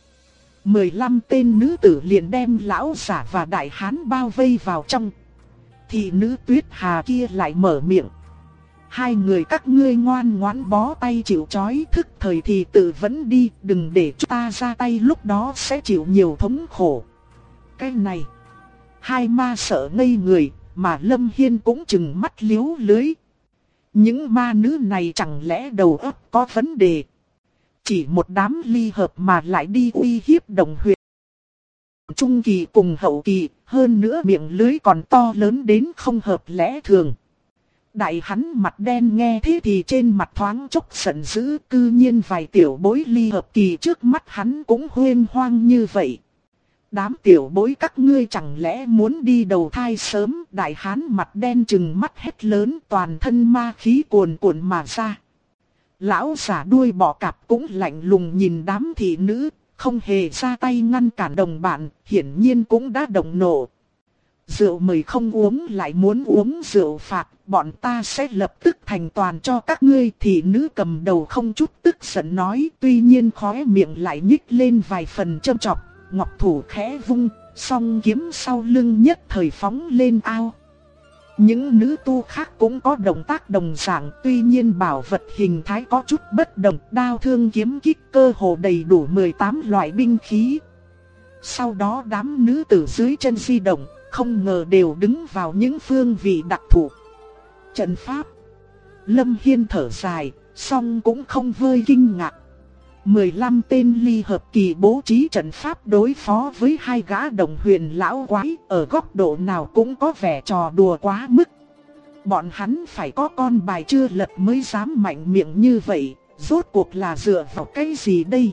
15 tên nữ tử liền đem lão giả và đại hán bao vây vào trong. Thị nữ Tuyết Hà kia lại mở miệng. Hai người các ngươi ngoan ngoãn bó tay chịu trói, thức thời thì tự vẫn đi, đừng để chúng ta ra tay, lúc đó sẽ chịu nhiều thống khổ. Cái này, hai ma sợ ngây người, mà Lâm Hiên cũng chừng mắt liếu lưới. Những ma nữ này chẳng lẽ đầu óc có vấn đề? Chỉ một đám ly hợp mà lại đi uy hiếp Đồng Huyền trung kỳ cùng hậu kỳ, hơn nữa miệng lưới còn to lớn đến không hợp lẽ thường. Đại hắn mặt đen nghe thế thì trên mặt thoáng chốc giận dữ, cư nhiên vài tiểu bối ly hợp kỳ trước mắt hắn cũng huênh hoang như vậy. Đám tiểu bối các ngươi chẳng lẽ muốn đi đầu thai sớm? Đại hán mặt đen trừng mắt hét lớn, toàn thân ma khí cuồn cuộn mà ra. Lão giả đuôi bọ cạp cũng lạnh lùng nhìn đám thị nữ, không hề ra tay ngăn cản đồng bạn, hiển nhiên cũng đã động nộ. Rượu mời không uống lại muốn uống rượu phạt, bọn ta sẽ lập tức thành toàn cho các ngươi. Thị nữ cầm đầu không chút tức giận nói, tuy nhiên khóe miệng lại nhích lên vài phần châm chọc. Ngọc thủ khẽ vung, song kiếm sau lưng nhất thời phóng lên ao. Những nữ tu khác cũng có động tác đồng dạng, tuy nhiên bảo vật hình thái có chút bất đồng, đao thương kiếm kích cơ hồ đầy đủ 18 loại binh khí. Sau đó đám nữ tử dưới chân di động, không ngờ đều đứng vào những phương vị đặc thù. Trận pháp. Lâm Hiên thở dài, song cũng không vơi kinh ngạc. 15 tên ly hợp kỳ bố trí trận pháp đối phó với hai gã Đồng Huyền lão quái, ở góc độ nào cũng có vẻ trò đùa quá mức. Bọn hắn phải có con bài chưa lật mới dám mạnh miệng như vậy, rốt cuộc là dựa vào cái gì đây?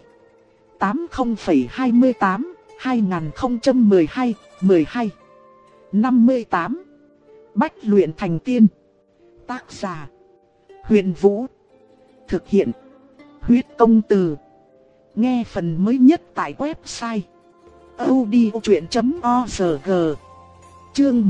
80,28, 2012, 12, 58. Bách luyện thành tiên. Tác giả: Huyền Vũ. Thực hiện: Huyết Công Từ. Nghe phần mới nhất tại website audiochuyện.org. Chương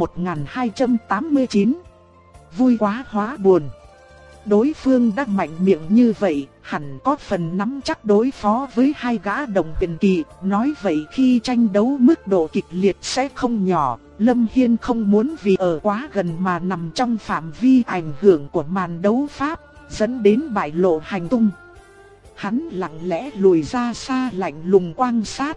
1289. Vui quá hóa buồn. Đối phương đã mạnh miệng như vậy, hẳn có phần nắm chắc đối phó với hai gã Đồng Huyền kỳ. Nói vậy khi tranh đấu mức độ kịch liệt sẽ không nhỏ. Lâm Hiên không muốn vì ở quá gần mà nằm trong phạm vi ảnh hưởng của màn đấu pháp, dẫn đến bại lộ hành tung. Hắn lặng lẽ lùi ra xa lạnh lùng quan sát.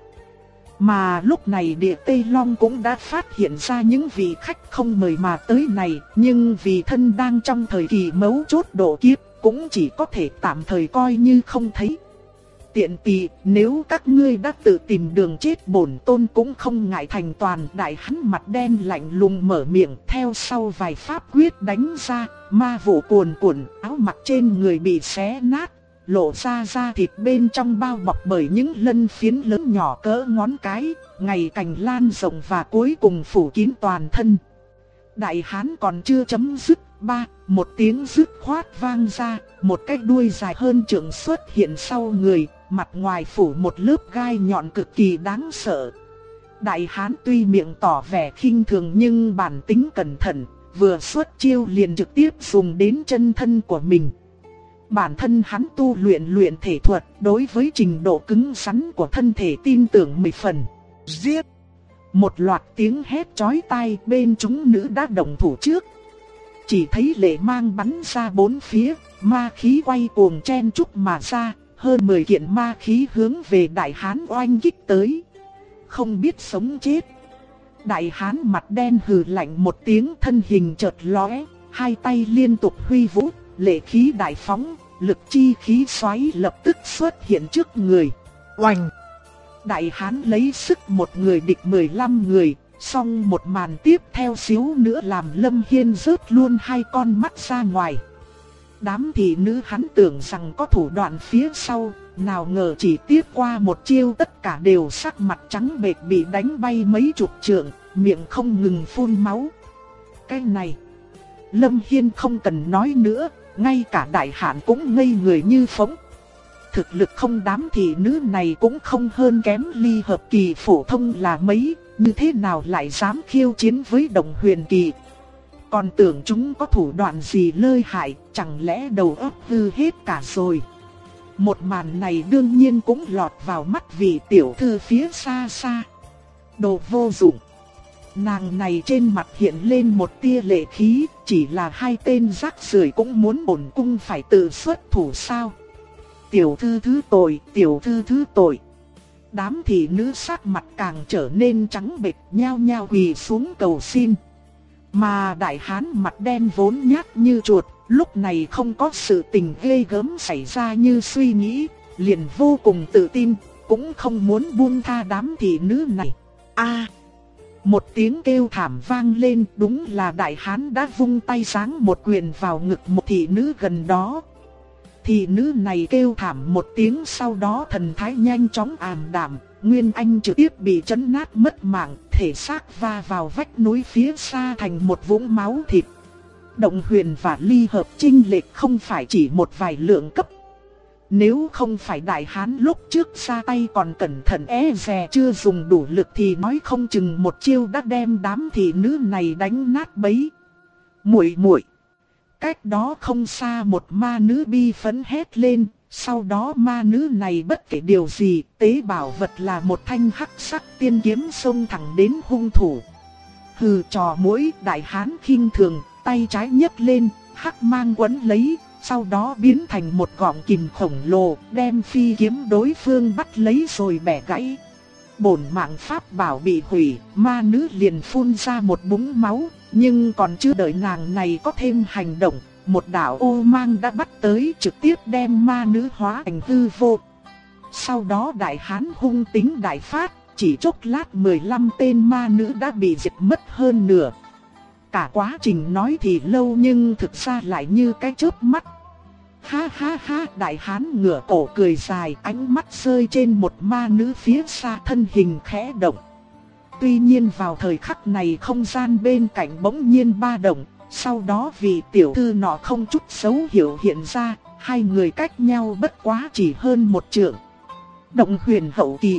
Mà lúc này Địa Tây Long cũng đã phát hiện ra những vị khách không mời mà tới này, nhưng vì thân đang trong thời kỳ mấu chốt độ kiếp, cũng chỉ có thể tạm thời coi như không thấy. Tiện tỳ, nếu các ngươi đã tự tìm đường chết, bổn tôn cũng không ngại thành toàn. Đại hắn mặt đen lạnh lùng mở miệng, theo sau vài pháp quyết đánh ra, ma vụ cuồn cuộn, áo mặc trên người bị xé nát, lộ ra da thịt bên trong bao bọc bởi những lân phiến lớn nhỏ cỡ ngón cái, ngày cành lan rộng và cuối cùng phủ kín toàn thân. Đại hán còn chưa chấm dứt, một tiếng dứt khoát vang ra, một cái đuôi dài hơn trượng xuất hiện sau người, mặt ngoài phủ một lớp gai nhọn cực kỳ đáng sợ. Đại hán tuy miệng tỏ vẻ khinh thường nhưng bản tính cẩn thận, vừa xuất chiêu liền trực tiếp dùng đến chân thân của mình. Bản thân hắn tu luyện thể thuật, đối với trình độ cứng rắn của thân thể tin tưởng 10 phần. Giết! Một loạt tiếng hét chói tai, bên chúng nữ đã động thủ trước. Chỉ thấy lệ mang bắn ra bốn phía, ma khí quay cuồng chen chúc mà ra, hơn 10 kiện ma khí hướng về đại hán oanh kích tới. Không biết sống chết. Đại hán mặt đen hừ lạnh một tiếng, thân hình chợt lóe, hai tay liên tục huy vũ, lệ khí đại phóng, lực chi khí xoáy lập tức xuất hiện trước người. Oanh! Đại hán lấy sức một người địch 15 người, song một màn tiếp theo xíu nữa làm Lâm Hiên rớt luôn hai con mắt ra ngoài. Đám thị nữ hắn tưởng rằng có thủ đoạn phía sau, nào ngờ chỉ tiếp qua một chiêu tất cả đều sắc mặt trắng bệch bị đánh bay mấy chục trượng, miệng không ngừng phun máu. Cái này, Lâm Hiên không cần nói nữa, ngay cả đại hạn cũng ngây người như phỗng. Thực lực không đám thị nữ này cũng không hơn kém ly hợp kỳ phổ thông là mấy, như thế nào lại dám khiêu chiến với Đồng Huyền kỳ. Còn tưởng chúng có thủ đoạn gì lợi hại, chẳng lẽ đầu óc hư hết cả rồi. Một màn này đương nhiên cũng lọt vào mắt vị tiểu thư phía xa xa. Đồ vô dụng. Nàng này trên mặt hiện lên một tia lệ khí, chỉ là hai tên rác rưởi cũng muốn bổn cung phải tự xuất thủ sao? Tiểu thư thứ tội, tiểu thư thứ tội. Đám thị nữ sắc mặt càng trở nên trắng bệch, nhao nhao quỳ xuống cầu xin. Mà đại hán mặt đen vốn nhát như chuột, lúc này không có sự tình ghê gớm xảy ra như suy nghĩ, liền vô cùng tự tin, cũng không muốn buông tha đám thị nữ này. A! Một tiếng kêu thảm vang lên, đúng là đại hán đã vung tay giáng một quyền vào ngực một thị nữ gần đó. Thị nữ này kêu thảm một tiếng, sau đó thần thái nhanh chóng ảm đạm, Nguyên Anh trực tiếp bị chấn nát mất mạng, thể xác va vào vách núi phía xa thành một vũng máu thịt. Động Huyền và Ly Hợp chênh lệch không phải chỉ một vài lượng cấp. Nếu không phải đại hán lúc trước ra tay còn cẩn thận dè chưa dùng đủ lực thì nói không chừng một chiêu đã đem đám thị nữ này đánh nát bấy. Muội muội. Cách đó không xa một ma nữ bi phấn hét lên, sau đó ma nữ này bất kể điều gì, tế bảo vật là một thanh hắc sắc tiên kiếm xông thẳng đến hung thủ. Hừ, trò muỗi, đại hán khinh thường, tay trái nhấc lên, hắc mang quấn lấy, sau đó biến thành một gọng kìm khổng lồ, đem phi kiếm đối phương bắt lấy rồi bẻ gãy. Bổn mạng pháp bảo bị hủy, ma nữ liền phun ra một búng máu, nhưng còn chưa đợi nàng này có thêm hành động, một đạo ô mang đã bắt tới, trực tiếp đem ma nữ hóa thành hư vô. Sau đó đại hán hung tính đại phát, chỉ chốc lát 15 tên ma nữ đã bị diệt mất hơn nửa. Cả quá trình nói thì lâu nhưng thực ra lại như cái chớp mắt. Ha ha ha, đại hán ngửa cổ cười dài, ánh mắt rơi trên một ma nữ phía xa, thân hình khẽ động. Tuy nhiên vào thời khắc này không gian bên cạnh bỗng nhiên ba động, sau đó vì tiểu thư nọ không chút dấu hiệu hiện ra, hai người cách nhau bất quá chỉ hơn một trượng. Động Huyền hậu kỳ.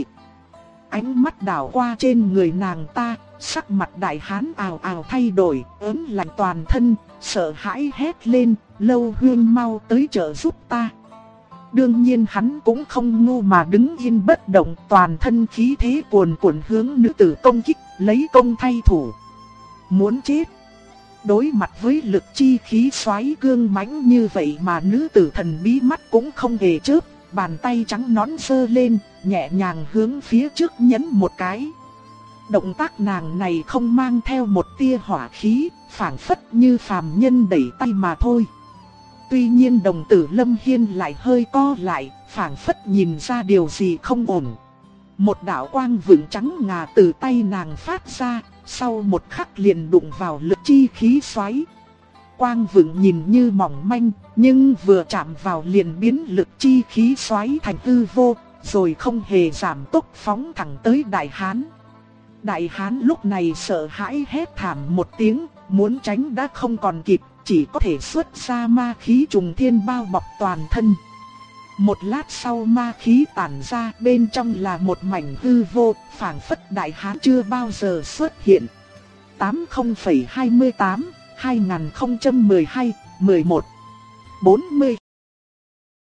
Ánh mắt đảo qua trên người nàng ta, sắc mặt đại hán ào ào thay đổi, ớn lạnh toàn thân, sợ hãi hét lên, Lâu Huyên mau tới trợ giúp ta. Đương nhiên hắn cũng không ngu mà đứng yên bất động, toàn thân khí thế cuồn cuộn hướng nữ tử công kích, lấy công thay thủ. Muốn chết. Đối mặt với lực chi khí xoáy cương mãnh như vậy mà nữ tử thần bí mắt cũng không hề chớp, bàn tay trắng nõn giơ lên, nhẹ nhàng hướng phía trước nhấn một cái. Động tác nàng này không mang theo một tia hỏa khí, phảng phất như phàm nhân đẩy tay mà thôi. Tuy nhiên đồng tử Lâm Hiên lại hơi co lại, phảng phất nhìn ra điều gì không ổn. Một đạo quang vượng trắng ngà từ tay nàng phát ra, sau một khắc liền đụng vào lực chi khí xoáy. Quang vượng nhìn như mỏng manh, nhưng vừa chạm vào liền biến lực chi khí xoáy thành hư vô, rồi không hề giảm tốc phóng thẳng tới đại hán. Đại hán lúc này sợ hãi hét thảm một tiếng, muốn tránh đã không còn kịp, chỉ có thể xuất ra ma khí trùng thiên bao bọc toàn thân. Một lát sau ma khí tản ra, bên trong là một mảnh hư vô, phảng phất đại hán chưa bao giờ xuất hiện. 80,28, 2012, 11, 40